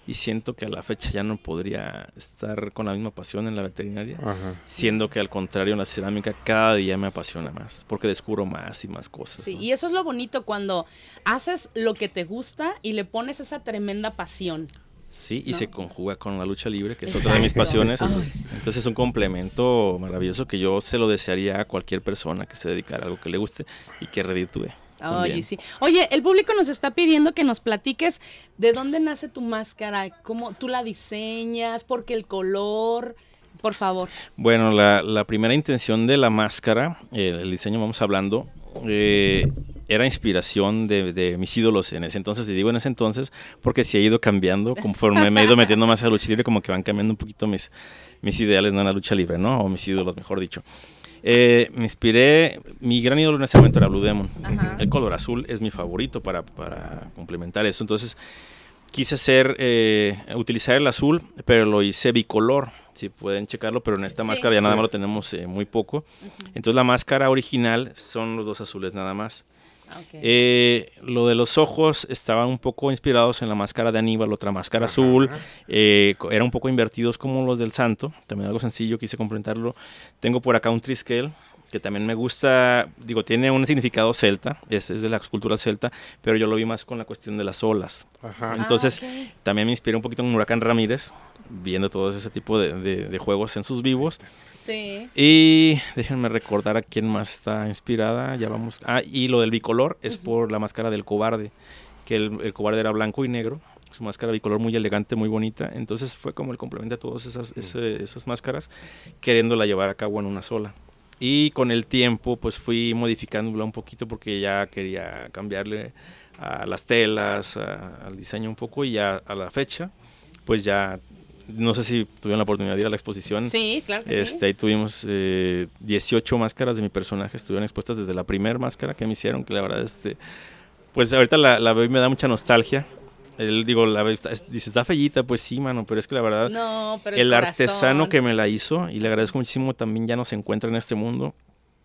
y siento que a la fecha ya no podría estar con la misma pasión en la veterinaria, Ajá. siendo que al contrario en la cerámica cada día me apasiona más, porque descubro más y más cosas. Sí, ¿no? y eso es lo bonito cuando haces lo que te gusta y le pones esa tremenda pasión. Sí, y ¿no? se conjuga con la lucha libre, que es otra de mis Exacto. pasiones. Ay, sí. Entonces es un complemento maravilloso que yo se lo desearía a cualquier persona que se dedicara a algo que le guste y que reditúe. Oye, también. sí. Oye, el público nos está pidiendo que nos platiques de dónde nace tu máscara, cómo tú la diseñas, porque el color, por favor. Bueno, la, la primera intención de la máscara, el, el diseño vamos hablando, eh, era inspiración de, de mis ídolos en ese entonces, y digo en ese entonces porque sí ha ido cambiando, conforme me he ido metiendo más a la lucha libre, como que van cambiando un poquito mis, mis ideales, ¿no? En la lucha libre, ¿no? O mis ídolos, mejor dicho. Eh, me inspiré, mi gran ídolo en ese momento era Blue Demon. Ajá. El color azul es mi favorito para, para complementar eso, entonces quise hacer, eh, utilizar el azul, pero lo hice bicolor, si pueden checarlo, pero en esta Sí. máscara ya nada Sí. más lo tenemos eh, muy poco. Entonces la máscara original son los dos azules nada más. Okay. Eh, lo de los ojos estaban un poco inspirados en la máscara de Aníbal, otra máscara Ajá. azul, eh, co- eran un poco invertidos como los del Santo, también algo sencillo, quise complementarlo. Tengo por acá un triskel, que también me gusta, digo, tiene un significado celta, es, es de la cultura celta, pero yo lo vi más con la cuestión de las olas. Ajá. Entonces, Ah, ok. también me inspiré un poquito en Huracán Ramírez, viendo todo ese tipo de, de- de juegos en sus vivos. Sí. Y déjenme recordar a quién más está inspirada. Ya vamos. Ah, y lo del bicolor es por la máscara del cobarde, que el, el cobarde era blanco y negro. Su máscara bicolor muy elegante, muy bonita. Entonces fue como el complemento a todas esas, ese- esas máscaras, queriéndola llevar a cabo en una sola. Y con el tiempo, pues fui modificándola un poquito porque ya quería cambiarle a las telas, a- al diseño un poco. Y ya a la fecha, pues ya. No sé si tuvieron la oportunidad de ir a la exposición. Sí, claro que Este, sí. ahí tuvimos eh, dieciocho máscaras de mi personaje, estuvieron expuestas desde la primera máscara que me hicieron, que la verdad, este, pues ahorita la, la veo y me da mucha nostalgia. El, digo, la veo, está- es- dice, está fellita, pues sí, mano, pero es que la verdad, No, pero el corazón. artesano que me la hizo, y le agradezco muchísimo, también ya no se encuentra en este mundo.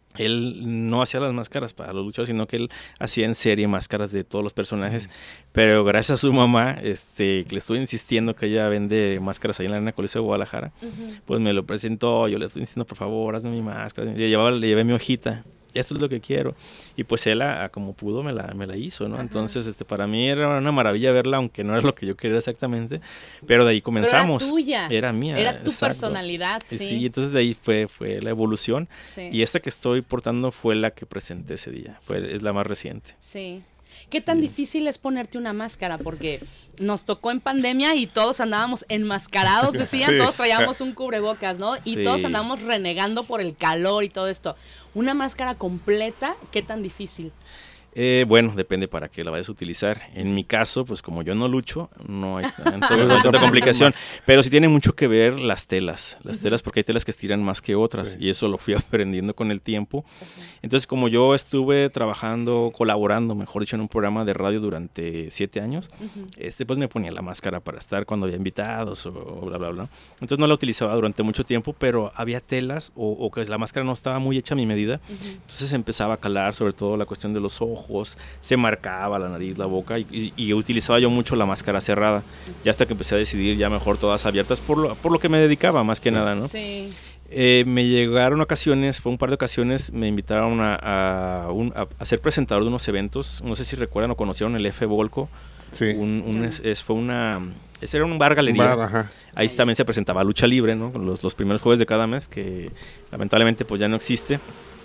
Él no hacía las máscaras para los luchadores, sino que él hacía en serie máscaras de todos los personajes. Pero gracias a su mamá, este, que le estuve insistiendo que ella vende máscaras ahí en la Arena Coliseo de Guadalajara, Ujú. pues me lo presentó. Yo le estoy diciendo, por favor, hazme mi máscara. Le, llevaba, le llevé mi hojita. Esto es lo que quiero. Y pues él, a, a como pudo, me la, me la hizo, ¿no? Ajá. Entonces, este, para mí era una maravilla verla, aunque no era lo que yo quería exactamente. Pero de ahí comenzamos. Pero era tuya. Era mía. Era tu exacto. personalidad, Eh, sí. Sí, entonces de ahí fue, fue la evolución. Sí. Y esta que estoy portando fue la que presenté ese día. Fue, es la más reciente. Sí. ¿Qué tan difícil es ponerte una máscara? Porque nos tocó en pandemia y todos andábamos enmascarados, decían, Sí. todos traíamos un cubrebocas, ¿no? Y Sí. todos andábamos renegando por el calor y todo esto. Una máscara completa, ¿qué tan difícil? Eh, bueno, depende para qué la vayas a utilizar. En mi caso, pues como yo no lucho, no hay tanta, no hay tanta complicación. Pero sí tiene mucho que ver las telas. Las telas, porque hay telas que estiran más que otras. Sí. Y eso lo fui aprendiendo con el tiempo. Entonces, como yo estuve trabajando, colaborando, mejor dicho, en un programa de radio durante siete años, este pues me ponía la máscara para estar cuando había invitados o, o bla, bla, bla. Entonces no la utilizaba durante mucho tiempo, pero había telas o, o que la máscara no estaba muy hecha a mi medida. Entonces empezaba a calar, sobre todo la cuestión de los ojos, se marcaba la nariz, la boca, y, y- y utilizaba yo mucho la máscara cerrada. Ya hasta que empecé a decidir ya mejor todas abiertas por lo, por lo que me dedicaba, más que Sí. nada, ¿no? Sí. Eh, me llegaron ocasiones, fue un par de ocasiones, me invitaron a, a, un- a- a ser presentador de unos eventos. No sé si recuerdan o conocieron el F Volco. Sí. Un, un- Ya. es, es- fue una, ese era un bar galería. Un bar, ajá. Ahí también se presentaba lucha libre, ¿no? Los, los primeros jueves de cada mes, que lamentablemente pues ya no existe.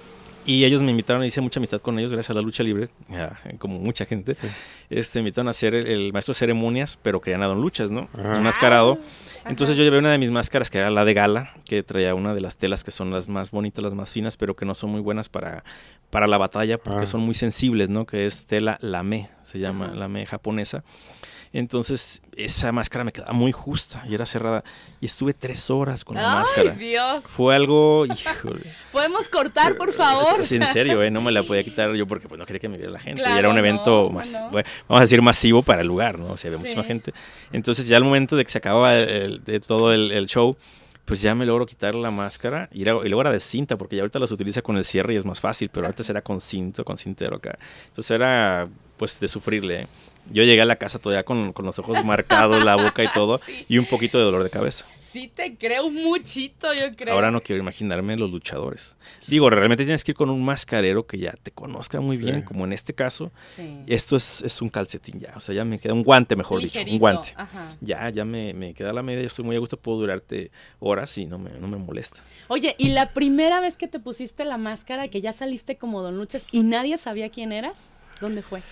Y ellos me invitaron, hice mucha amistad con ellos gracias a la lucha libre, ya, como mucha gente. Sí. Este, me invitaron a ser el, el maestro de ceremonias, pero querían a Don Luchas, ¿no? Ajá. Enmascarado. Ah, Entonces ajá. yo llevé una de mis máscaras, que era la de gala, que traía una de las telas que son las más bonitas, las más finas, pero que no son muy buenas para, para la batalla, porque Ah. son muy sensibles, ¿no? Que es tela lame, se llama Ajá. lame japonesa. Entonces esa máscara me quedaba muy justa y era cerrada. Y estuve tres horas con la ¡Ay, máscara. Dios! Fue algo, híjole. ¿Podemos cortar, por favor? Es en serio, ¿eh? No me la podía quitar yo porque pues, no quería que me viera la gente. Claro, y era un evento no, más, no. bueno, vamos a decir, masivo para el lugar, ¿no? O sea, había Sí. muchísima gente. Entonces ya al momento de que se acababa el- el- de todo el, el show, pues ya me logro quitar la máscara y, era, y luego era de cinta, porque ya ahorita las utiliza con el cierre y es más fácil, pero antes era con cinto, con cintero acá. Entonces era pues de sufrirle, ¿eh? Yo llegué a la casa todavía con, con los ojos marcados, la boca y todo, Sí. y un poquito de dolor de cabeza. Sí te creo un muchito, yo creo. Ahora no quiero imaginarme los luchadores. Digo, realmente tienes que ir con un mascarero que ya te conozca muy Sí. bien, como en este caso. Sí. Esto es, es un calcetín ya, o sea, ya me queda un guante, mejor dicho, Ligerito, un guante. ajá. Ya, ya me, me queda la medida, yo estoy muy a gusto, puedo durarte horas y no me, no me molesta. Oye, ¿y la primera vez que te pusiste la máscara, que ya saliste como Don Luchas y nadie sabía quién eras? ¿Dónde fue?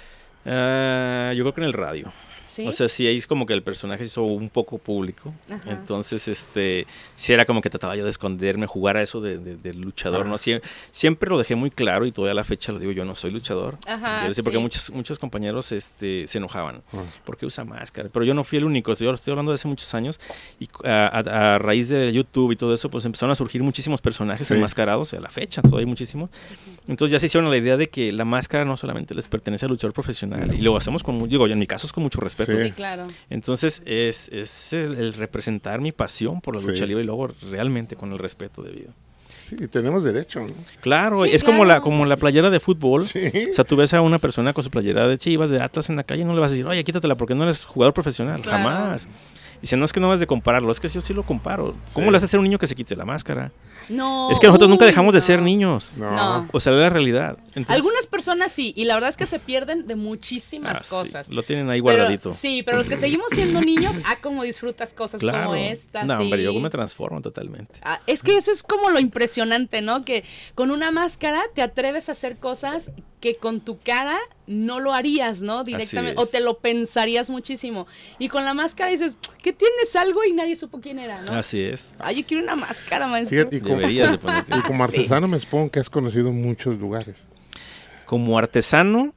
Ah, yo creo que en el radio. ¿Sí? O sea, sí, ahí es como que el personaje se hizo un poco público. Ajá. Entonces, este, sí era como que trataba yo de esconderme, jugar a eso de, de- del luchador, ¿no? Sie- siempre lo dejé muy claro y todavía a la fecha lo digo, yo no soy luchador. Ajá, Quiero decir, porque sí. muchos, muchos compañeros este, se enojaban. Ah. ¿Por qué usa máscara? Pero yo no fui el único, yo estoy hablando de hace muchos años. Y a, a- a raíz de YouTube y todo eso, pues empezaron a surgir muchísimos personajes Sí. enmascarados, a la fecha todavía hay muchísimos. Entonces ya se hicieron la idea de que la máscara no solamente les pertenece al luchador profesional, y lo hacemos con, mu- digo, en mi caso es con mucho respeto. Sí. Sí, claro. Entonces es, es el, el representar mi pasión por la Sí. lucha libre y luego realmente con el respeto debido. Sí, tenemos derecho, ¿no? Claro, Sí, es como la claro. como la playera de fútbol. Sí. O sea, tú ves a una persona con su playera de Chivas, de Atlas en la calle y no le vas a decir, oye, quítatela porque no eres jugador profesional. Claro. Jamás. Dice, no es que no vas de compararlo, es que yo sí lo comparo. ¿Cómo Sí. le hace hacer a un niño que se quite la máscara? No. Es que nosotros nunca uy, dejamos de no. ser niños. No. No. O sea, es la realidad. Entonces, Algunas personas sí, y la verdad es que se pierden de muchísimas ah, sí, cosas. lo tienen ahí Pero- guardadito. sí, pero los que seguimos siendo niños, ah, como disfrutas cosas Claro. como esta. No, sí. hombre, yo me transformo totalmente. Ah, es que eso es como lo impresionante, ¿no? Que con una máscara te atreves a hacer cosas que con tu cara no lo harías, ¿no? Directamente. es. O te lo pensarías muchísimo. Y con la máscara dices, que tienes algo y nadie supo quién era, ¿no? Así es. Ay, yo quiero una máscara, maestro. Fíjate, y como, Deberías de ponerte. y como artesano me supongo que has conocido muchos lugares. Como artesano,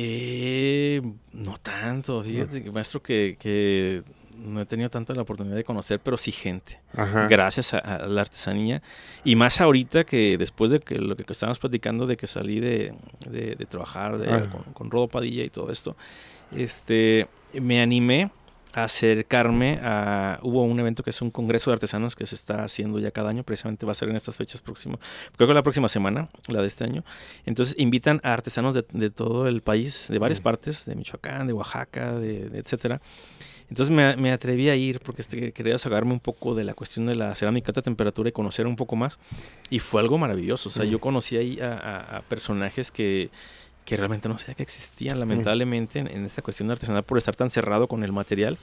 eh, no tanto, fíjate, que maestro, que, que no he tenido tanta la oportunidad de conocer, pero sí gente, Ajá. gracias a, a la artesanía. Y más ahorita que después de que lo que estábamos platicando, de que salí de, de- de trabajar de- Ah. con, con Rodo Padilla y todo esto, este, me animé a acercarme a... Hubo un evento que es un congreso de artesanos que se está haciendo ya cada año, precisamente va a ser en estas fechas próximas, creo que la próxima semana, la de este año. Entonces invitan a artesanos de, de todo el país, de varias partes, de Michoacán, de Oaxaca, de, de etcétera. Entonces me, me atreví a ir porque este, quería sacarme un poco de la cuestión de la cerámica a alta temperatura y conocer un poco más. Y fue algo maravilloso. O sea, yo conocí ahí a, a- a personajes que, que realmente no sabía que existían, lamentablemente, en, en esta cuestión artesanal por estar tan cerrado con el material.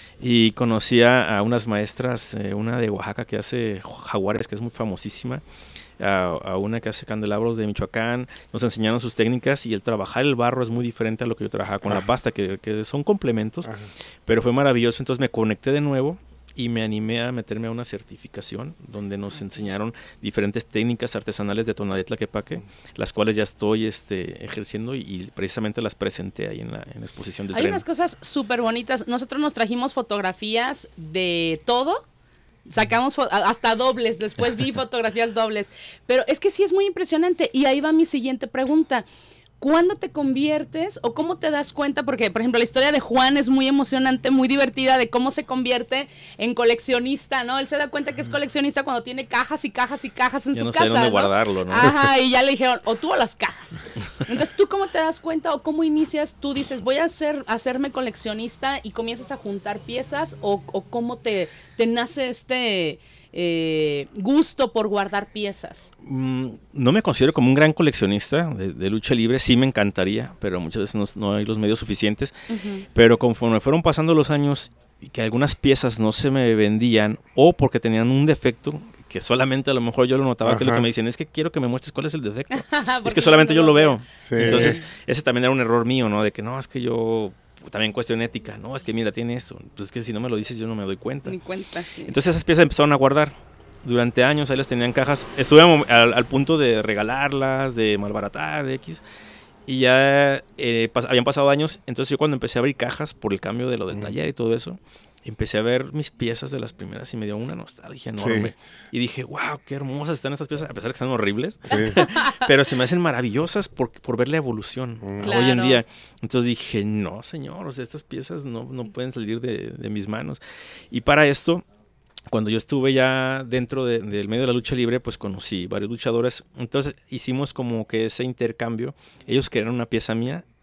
Y conocí a, a unas maestras, eh, una de Oaxaca que hace jaguares, que es muy famosísima, a, a una que hace candelabros de Michoacán. Nos enseñaron sus técnicas y el trabajar el barro es muy diferente a lo que yo trabajaba con la Ajá. pasta, que, que son complementos, Ajá. pero fue maravilloso. Entonces me conecté de nuevo y me animé a meterme a una certificación donde nos enseñaron diferentes técnicas artesanales de tonalidad tlaquepaque, las cuales ya estoy este, ejerciendo y, y precisamente las presenté ahí en la, en la exposición del Hay tren. unas cosas súper bonitas. Nosotros nos trajimos fotografías de todo. Sacamos fo- a- hasta dobles, después vi fotografías dobles. Pero es que sí es muy impresionante. Y ahí va mi siguiente pregunta. ¿Cuándo te conviertes o cómo te das cuenta? Porque, por ejemplo, la historia de Juan es muy emocionante, muy divertida de cómo se convierte en coleccionista, ¿no? Él se da cuenta que es coleccionista cuando tiene cajas y cajas y cajas en Ya su no casa, sabe dónde ¿no? guardarlo, ¿no? Ajá, y ya le dijeron, o tú o las cajas. Entonces, ¿tú cómo te das cuenta o cómo inicias? Tú dices, voy a hacer, hacerme coleccionista y comienzas a juntar piezas o, o cómo te, te nace este eh, gusto por guardar piezas. Mm, no me considero como un gran coleccionista de, de lucha libre, sí me encantaría, pero muchas veces no, no hay los medios suficientes. Ujú. Pero conforme fueron pasando los años y que algunas piezas no se me vendían o porque tenían un defecto, que solamente a lo mejor yo lo notaba, que es lo que Ajá. me dicen, es que quiero que me muestres cuál es el defecto. es Porque que solamente yo lo veo. Sí. Entonces, ese también era un error mío, ¿no? De que no, es que yo, también cuestión ética, no, es que mira, tiene esto. Pues es que si no me lo dices yo no me doy cuenta. Ni cuenta, sí. Entonces esas piezas empezaron a guardar. Durante años ahí las tenían en cajas. Estuve al, al punto de regalarlas, de malbaratar, de X. Y ya eh, pas- habían pasado años. Entonces yo cuando empecé a abrir cajas por el cambio de lo del Mm. taller y todo eso, empecé a ver mis piezas de las primeras y me dio una nostalgia enorme. Sí. Y dije, wow, qué hermosas están estas piezas, a pesar de que están horribles. Sí. Pero se me hacen maravillosas por, por ver la evolución Mm. hoy en Claro. día. Entonces dije, no, señor, o sea, estas piezas no, no pueden salir de, de mis manos. Y para esto, cuando yo estuve ya dentro de- del medio de la lucha libre, pues conocí varios luchadores. Entonces hicimos como que ese intercambio. Ellos querían una pieza mía y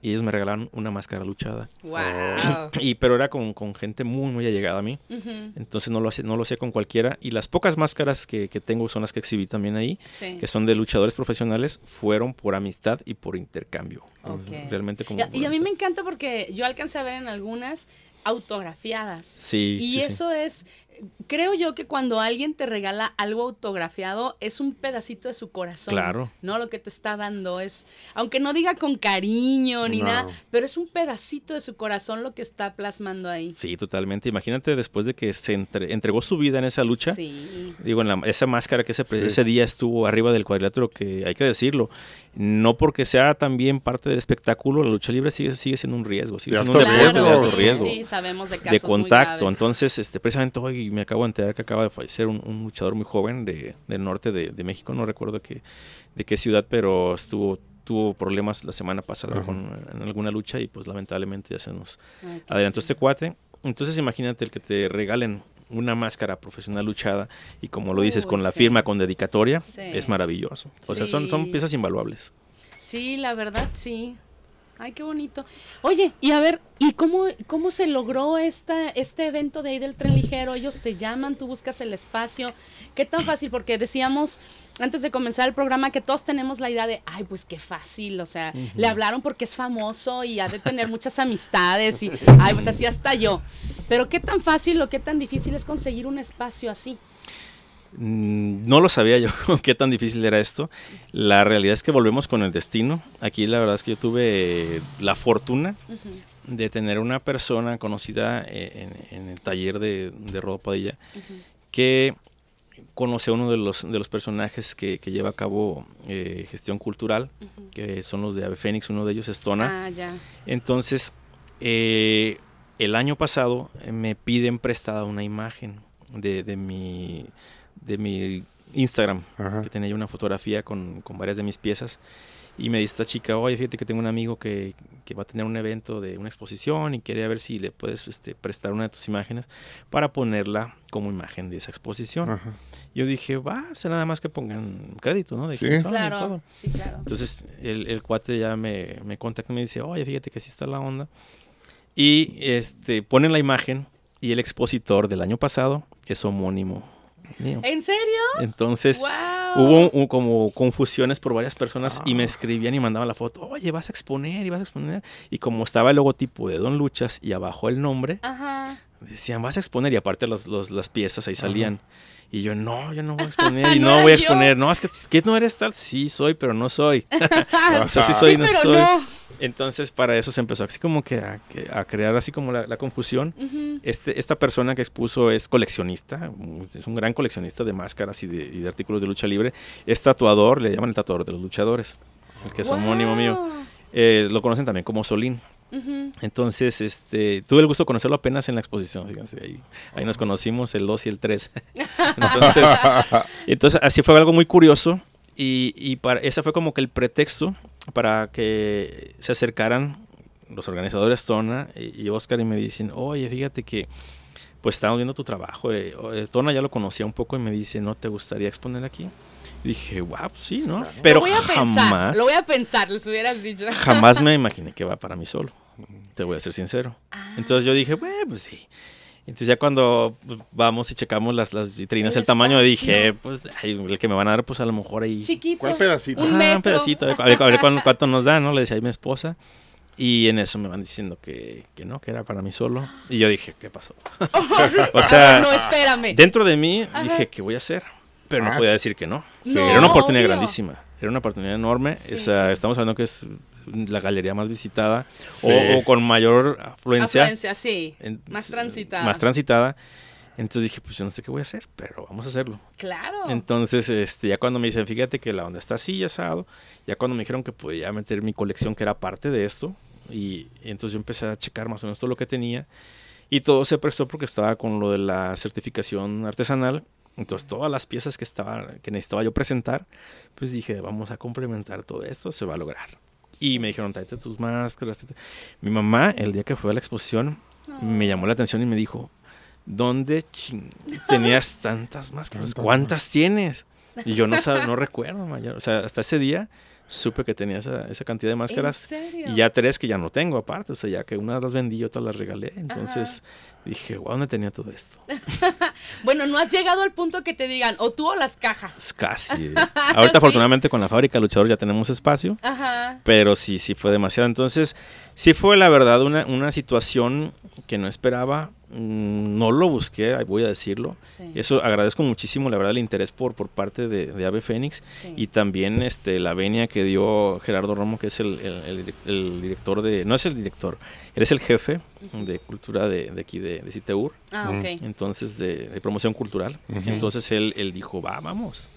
y ellos me regalaron una máscara luchada. Wow. Y pero era con, con gente muy, muy allegada a mí. Uh-huh. Entonces no lo hacía, no lo hacía con cualquiera. Y las pocas máscaras que, que tengo son las que exhibí también ahí, Sí. que son de luchadores profesionales, fueron por amistad y por intercambio. Ok. Realmente como... Y, y a mí me encanta porque yo alcancé a ver en algunas autografiadas. Sí. Y sí, sí. eso es, creo yo que cuando alguien te regala algo autografiado es un pedacito de su corazón. Claro. No, lo que te está dando es, aunque no diga con cariño ni No. nada, pero es un pedacito de su corazón lo que está plasmando ahí. Sí, totalmente. Imagínate después de que se entre- entregó su vida en esa lucha. Sí. Digo, en la, esa máscara que ese, Sí. ese día estuvo arriba del cuadrilátero, que hay que decirlo, no porque sea también parte del espectáculo, la lucha libre sigue, sigue siendo un riesgo, sigue De siendo un alto deporte riesgo. de alto sí, riesgo, sí, sabemos de casos de muy contacto. graves. Entonces, este, precisamente hoy me acabo de enterar que acaba de fallecer un, un luchador muy joven de, del norte de, de México, no recuerdo qué, de qué ciudad, pero estuvo tuvo problemas la semana pasada Ajá. con, en alguna lucha y pues lamentablemente ya se nos Ay, qué adelantó pena. este cuate. Entonces imagínate el que te regalen una máscara profesional luchada y como lo dices, Uy, con la sí. firma, con dedicatoria, Sí. es maravilloso. O sea, son, son Sí. piezas invaluables. Sí, la verdad, sí. Ay, qué bonito. Oye, y a ver, ¿y cómo, cómo se logró esta, este evento de ahí del tren ligero? Ellos te llaman, tú buscas el espacio. ¿Qué tan fácil? Porque decíamos antes de comenzar el programa que todos tenemos la idea de, ay, pues qué fácil, o sea, uh-huh. le hablaron porque es famoso y ha de tener muchas amistades y, ay, pues así hasta yo. Pero ¿qué tan fácil o qué tan difícil es conseguir un espacio así? No lo sabía yo, qué tan difícil era esto. La realidad es que volvemos con el destino. Aquí la verdad es que yo tuve la fortuna uh-huh. de tener una persona conocida en, en el taller de, de Rodo Padilla uh-huh. que conoce a uno de los, de los personajes que, que lleva a cabo eh, gestión cultural, uh-huh. que son los de Ave Fénix, uno de ellos es Tona. Ah, ya. Entonces, eh, el año pasado me piden prestada una imagen de, de mi... de mi Instagram, Ajá. que tenía yo una fotografía con, con varias de mis piezas, y me dice esta chica, oye, fíjate que tengo un amigo que, que va a tener un evento de una exposición y quiere ver si le puedes este, prestar una de tus imágenes para ponerla como imagen de esa exposición. Ajá. Yo dije, va, será nada más que pongan crédito, ¿no? De sí. Claro, todo. sí, claro. Entonces el, el cuate ya me, me contacta y me dice, oye, fíjate que así está la onda, y este, ponen la imagen, y el expositor del año pasado es homónimo mío. ¿En serio? Entonces wow. hubo un, un, como confusiones por varias personas ah. y me escribían y mandaban la foto, oye, vas a exponer y vas a exponer, y como estaba el logotipo de Don Luchas y abajo el nombre, Ajá. decían, vas a exponer, y aparte los, los, las piezas ahí salían. Ajá. Y yo, no, yo no voy a exponer, y no, no voy a yo. exponer, no, es que, es que no eres tal, sí soy, pero no soy. O sea, sí soy, sí, no pero soy. No. Entonces, para eso se empezó así como que a, a crear así como la, la confusión. Uh-huh. Este, esta persona que expuso es coleccionista, es un gran coleccionista de máscaras y de, y de artículos de lucha libre. Es tatuador, le llaman el tatuador de los luchadores, el que es wow. homónimo mío. Eh, lo conocen también como Solín. Uh-huh. Entonces, este, tuve el gusto de conocerlo apenas en la exposición, fíjense, ahí, ahí nos conocimos el dos y el tres. entonces, entonces, así fue algo muy curioso, y, y para, ese fue como que el pretexto para que se acercaran los organizadores Tona y, y Oscar y me dicen, oye, fíjate que pues estamos viendo tu trabajo, eh, Tona ya lo conocía un poco y me dice, ¿no te gustaría exponer aquí? Y dije, wow, sí, ¿no? Claro. Pero lo voy a jamás, pensar, lo voy a pensar, les hubieras dicho. Jamás me imaginé que va para mí solo, te voy a ser sincero. Ah. Entonces yo dije, bueno, pues sí. Entonces ya cuando pues, vamos y checamos las, las vitrinas, el, el tamaño, dije, pues ay, el que me van a dar, pues a lo mejor ahí. Chiquito. ¿Cuál pedacito? Un, ah, un pedacito, a ver, a ver cuánto, cuánto nos da, ¿no? Le decía a mi esposa. Y en eso me van diciendo que, que no, que era para mí solo. Y yo dije, ¿qué pasó? O sea, no, espérame. Dentro de mí Ajá. dije, ¿qué voy a hacer? Pero no ah, podía decir que no. Sí. Era una oportunidad obvio. grandísima. Era una oportunidad enorme. Sí. O sea, estamos hablando que es la galería más visitada sí. o, o con mayor afluencia. Afluencia, sí. En, más transitada. Más transitada. Entonces dije, pues yo no sé qué voy a hacer, pero vamos a hacerlo. Claro. Entonces, este, ya cuando me dicen, fíjate que la onda está así, asado, ya cuando me dijeron que podía meter mi colección, que era parte de esto, y, y entonces yo empecé a checar más o menos todo lo que tenía, y todo se prestó porque estaba con lo de la certificación artesanal. Entonces todas las piezas que, estaba, que necesitaba yo presentar, pues dije, vamos a complementar todo esto, se va a lograr. Sí. Y me dijeron, tráete tus máscaras. Tráete. Mi mamá, el día que fue a la exposición, oh. me llamó la atención y me dijo, ¿dónde ching tenías tantas máscaras? ¿Cuántas tienes? Y yo no sab no recuerdo, mayor. O sea, hasta ese día supe que tenía esa, esa cantidad de máscaras. ¿En serio? Y ya tres que ya no tengo aparte, o sea, ya que unas las vendí y otras las regalé. Entonces Ajá. dije, wow, ¿dónde tenía todo esto? Bueno, no has llegado al punto que te digan, o tú o las cajas. Casi. Ahorita ¿Sí? afortunadamente con la fábrica Luchador ya tenemos espacio, Ajá. pero sí, sí fue demasiado. Entonces, sí fue la verdad una, una situación que no esperaba. No lo busqué, voy a decirlo. Sí. Eso agradezco muchísimo, la verdad, el interés por, por parte de, de Ave Fénix sí. y también este, la venia que dio Gerardo Romo, que es el, el, el, el director de... No es el director, él es el jefe uh-huh. de cultura de, de aquí de, de Citeur. Ah, ok. Entonces, de, de promoción cultural. Uh-huh. Entonces él, él dijo, va, vamos.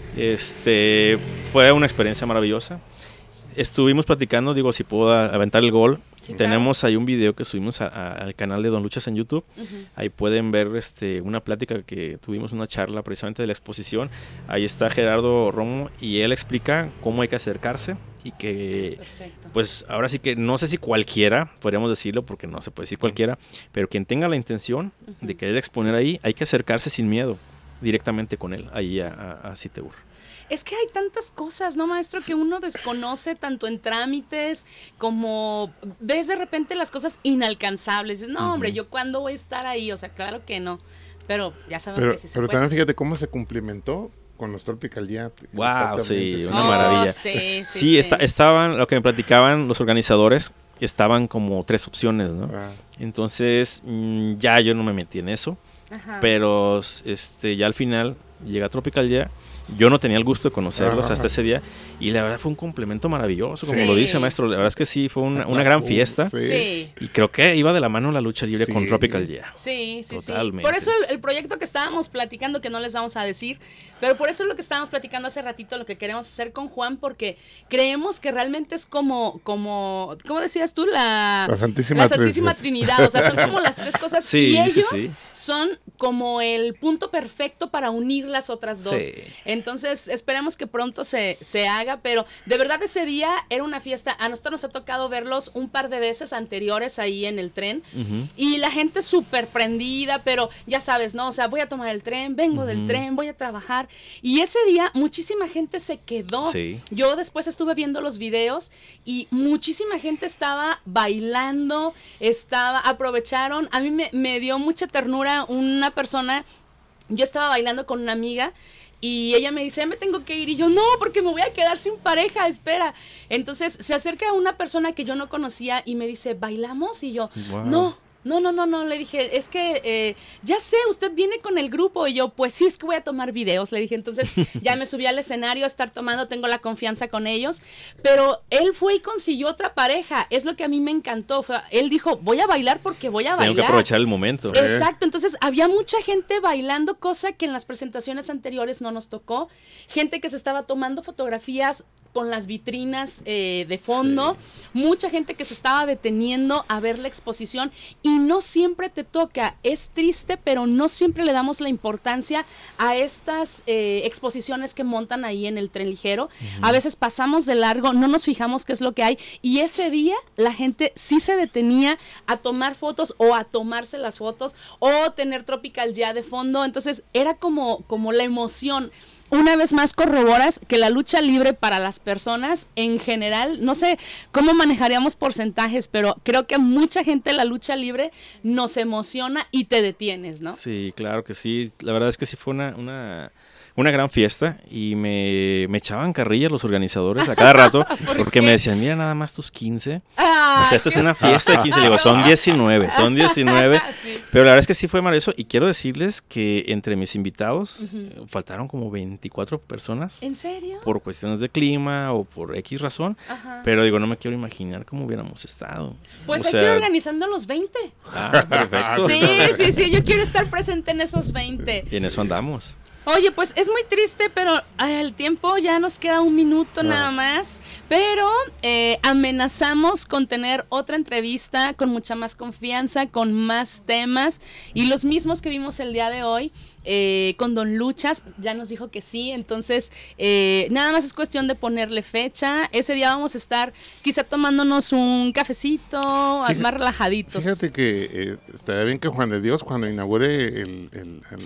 Este, fue una experiencia maravillosa. Estuvimos platicando, digo, si puedo aventar el gol. Sí, Tenemos claro. ahí un video que subimos a, a, al canal de Don Luchas en YouTube. Uh-huh. Ahí pueden ver este, una plática que tuvimos, una charla precisamente de la exposición. Ahí está Gerardo Romo y él explica cómo hay que acercarse y que, Perfecto. Pues ahora sí que no sé si cualquiera, podríamos decirlo, porque no se puede decir cualquiera, pero quien tenga la intención uh-huh. de querer exponer ahí, hay que acercarse sin miedo directamente con él, ahí sí. a, a, a Citeur. Es que hay tantas cosas, ¿no, maestro? Que uno desconoce tanto en trámites como ves de repente las cosas inalcanzables. No, uh-huh. hombre, ¿yo cuándo voy a estar ahí? O sea, claro que no. Pero ya sabemos pero, que sí se Pero puede. También fíjate cómo se cumplimentó con los Tropical Jam. Wow, sí, una oh, maravilla. Sí, sí, sí, sí. Está, estaban, lo que me platicaban los organizadores, estaban como tres opciones, ¿no? Ah. Entonces, mmm, ya yo no me metí en eso. Ajá. Pero este, ya al final llega Tropical Jam. Yo no tenía el gusto de conocerlos Ajá. hasta ese día y la verdad fue un complemento maravilloso, como sí. lo dice maestro, la verdad es que sí, fue una, una gran fiesta sí. y creo que iba de la mano la lucha libre sí. con Tropical Jam. Sí, sí, Totalmente. sí. Por eso el, el proyecto que estábamos platicando, que no les vamos a decir, pero por eso es lo que estábamos platicando hace ratito, lo que queremos hacer con Juan, porque creemos que realmente es como, como ¿cómo decías tú? La, la Santísima, la Santísima Trinidad, o sea, son como las tres cosas sí, y ellos sí, sí. son como el punto perfecto para unir las otras dos. Sí. Entonces, esperemos que pronto se, se haga, pero de verdad ese día era una fiesta. A nosotros nos ha tocado verlos un par de veces anteriores ahí en el tren uh-huh. y la gente súper prendida, pero ya sabes, ¿no? O sea, voy a tomar el tren, vengo uh-huh. del tren, voy a trabajar. Y ese día muchísima gente se quedó. Sí. Yo después estuve viendo los videos y muchísima gente estaba bailando, estaba, aprovecharon. A mí me, me dio mucha ternura una persona, yo estaba bailando con una amiga y ella me dice, me tengo que ir, y yo, no, porque me voy a quedar sin pareja, espera. Entonces se acerca una persona que yo no conocía y me dice, ¿bailamos? Y yo, wow. no. No, no, no, no, le dije, es que eh, ya sé, usted viene con el grupo. Y yo, pues sí, es que voy a tomar videos, le dije. Entonces ya me subí al escenario a estar tomando, tengo la confianza con ellos. Pero él fue y consiguió otra pareja, es lo que a mí me encantó. Fue, él dijo, voy a bailar porque voy a bailar. Tengo que aprovechar el momento. Exacto, entonces había mucha gente bailando, cosa que en las presentaciones anteriores no nos tocó. Gente que se estaba tomando fotografías con las vitrinas eh, de fondo, sí. mucha gente que se estaba deteniendo a ver la exposición y no siempre te toca, es triste, pero no siempre le damos la importancia a estas eh, exposiciones que montan ahí en el tren ligero. Uh-huh. A veces pasamos de largo, no nos fijamos qué es lo que hay y ese día la gente sí se detenía a tomar fotos o a tomarse las fotos o tener Tropical Jam de fondo, entonces era como, como la emoción. Una vez más corroboras que la lucha libre para las personas en general, no sé cómo manejaríamos porcentajes, pero creo que mucha gente la lucha libre nos emociona y te detienes, ¿no? Sí, claro que sí. La verdad es que sí fue una, una, una gran fiesta y me, me echaban carrilla los organizadores a cada rato ¿Por porque qué? Me decían, mira nada más tus quince. Ah, o sea, esta es una fiesta de quince. Le digo, son diecinueve, son diecinueve. Sí. Pero la verdad es que sí fue maravilloso y quiero decirles que entre mis invitados uh-huh. faltaron como veinticuatro personas. ¿En serio? Por cuestiones de clima o por X razón. Ajá. Pero digo, no me quiero imaginar cómo hubiéramos estado. Pues o hay sea, que ir organizando los veinte. Ah, perfecto. Sí, sí, sí, yo quiero estar presente en esos veinte. Y en eso andamos. Oye, pues es muy triste, pero el tiempo ya nos queda un minuto Ah. nada más, pero eh, amenazamos con tener otra entrevista con mucha más confianza, con más temas y los mismos que vimos el día de hoy. Eh, con Don Luchas, ya nos dijo que sí, entonces eh, nada más es cuestión de ponerle fecha. Ese día vamos a estar quizá tomándonos un cafecito, fíjate, más relajaditos. Fíjate que eh, estaría bien que Juan de Dios, cuando inaugure el, el, el,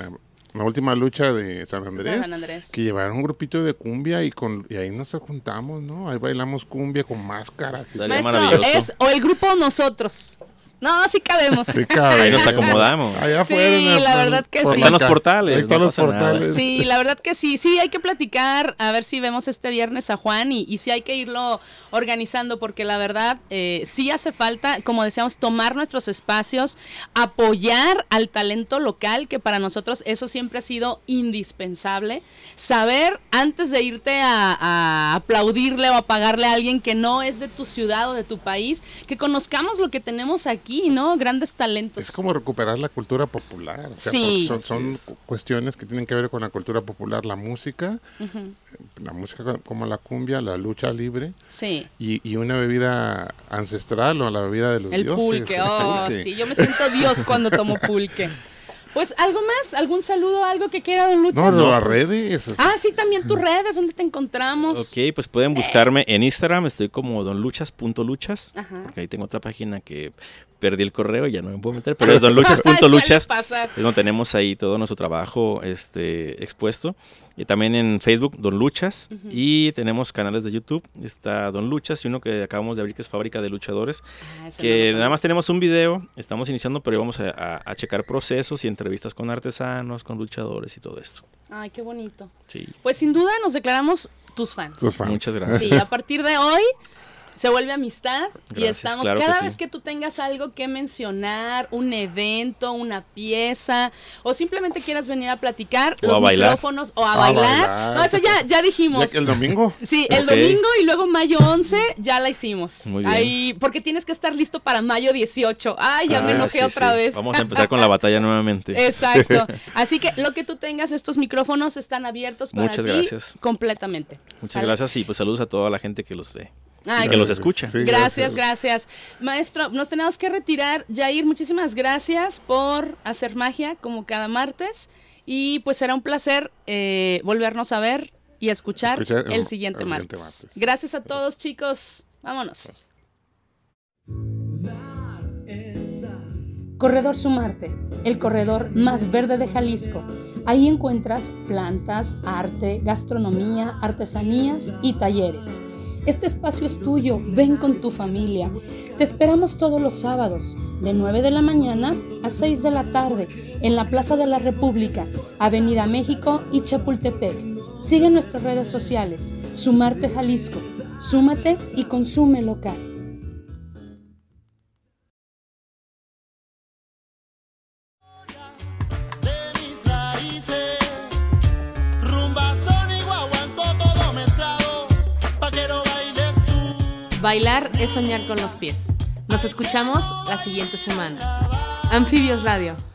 la última lucha de San Andrés, San Andrés. que llevaron un grupito de cumbia y con y ahí nos juntamos, ¿no? Ahí bailamos cumbia con máscaras. Estaría Maestro, maravilloso. es o el grupo Nosotros. No, sí cabemos. Sí, cabe. Ahí nos acomodamos. Allá Sí, afuera, en el- la verdad que por sí. la Están los ca- portales, Ahí están no los pasa nada. portales. Sí, la verdad que sí, sí, hay que platicar, a ver si vemos este viernes a Juan y, y sí hay que irlo organizando porque la verdad eh, sí hace falta, como decíamos, tomar nuestros espacios, apoyar al talento local, que para nosotros eso siempre ha sido indispensable, saber antes de irte a, a aplaudirle o a pagarle a alguien que no es de tu ciudad o de tu país, que conozcamos lo que tenemos aquí, ¿no? Grandes talentos. Es como recuperar la cultura popular. O sea, Sí. son, son Así es. cuestiones que tienen que ver con la cultura popular, la música, Ujú. la música como la cumbia, la lucha libre Sí. y, y una bebida ancestral o la bebida de los El dioses. pulque, el oh, pulque. sí, yo me siento Dios cuando tomo pulque. Pues, ¿algo más? ¿Algún saludo, algo que quiera, don Luchas? No, no, No, las pues- redes. o sea, Ah, sí, también tus redes, ¿dónde te encontramos? Ok, pues pueden buscarme en Instagram, estoy como donluchas.luchas, Ajá. porque ahí tengo otra página que perdí el correo y ya no me puedo meter, pero es donluchas.luchas, Suele pasar. es donde tenemos ahí todo nuestro trabajo este, expuesto. Y también en Facebook, Don Luchas, y tenemos canales de YouTube, está Don Luchas y uno que acabamos de abrir que es Fábrica de Luchadores, Ah, ese que no lo nada más tenemos un video, estamos iniciando, pero vamos a, a- a checar procesos y entrevistas con artesanos, con luchadores y todo esto. conozco. Ay, qué bonito. Sí, Pues sin duda nos declaramos tus fans. tus fans. muchas gracias. Sí, a partir de hoy se vuelve amistad y Gracias, estamos claro que cada sí. vez que tú tengas algo que mencionar, un evento, una pieza o simplemente quieras venir a platicar, O los a bailar. micrófonos o a, A bailar. bailar. No, eso ya, ya Ya dijimos. que el domingo. Sí, el Ok. domingo y luego mayo once ya la hicimos. Muy bien. Ahí, porque tienes que estar listo para mayo dieciocho. Ay, ya me Ah, enojé sí, otra sí. vez. Vamos a empezar con la batalla nuevamente. Exacto. Así que lo que tú tengas, estos micrófonos están abiertos para Muchas ti gracias. completamente. Muchas ¿Sale? gracias y pues saludos a toda la gente que los ve Ay, y que los escucha. Sí, Gracias, gracias. Maestro, nos tenemos que retirar. Jair, muchísimas gracias por hacer magia como cada martes. Y pues será un placer eh, volvernos a ver y a escuchar, Escuchar el, el- siguiente el martes. siguiente martes. Gracias a todos, chicos. Vámonos. Corredor Sumarte, el corredor más verde de Jalisco. Ahí encuentras plantas, arte, gastronomía, artesanías y talleres. Este espacio es tuyo, ven con tu familia. Te esperamos todos los sábados, de nueve de la mañana a seis de la tarde, en la Plaza de la República, Avenida México y Chapultepec. Sigue nuestras redes sociales, Sumarte Jalisco. Súmate y consume local. De mis raíces, rumba, son y guaguancó, todo mezclado, pa' que lo bailes tú. Bailar es soñar con los pies. Nos escuchamos la siguiente semana. Anfibios Radio.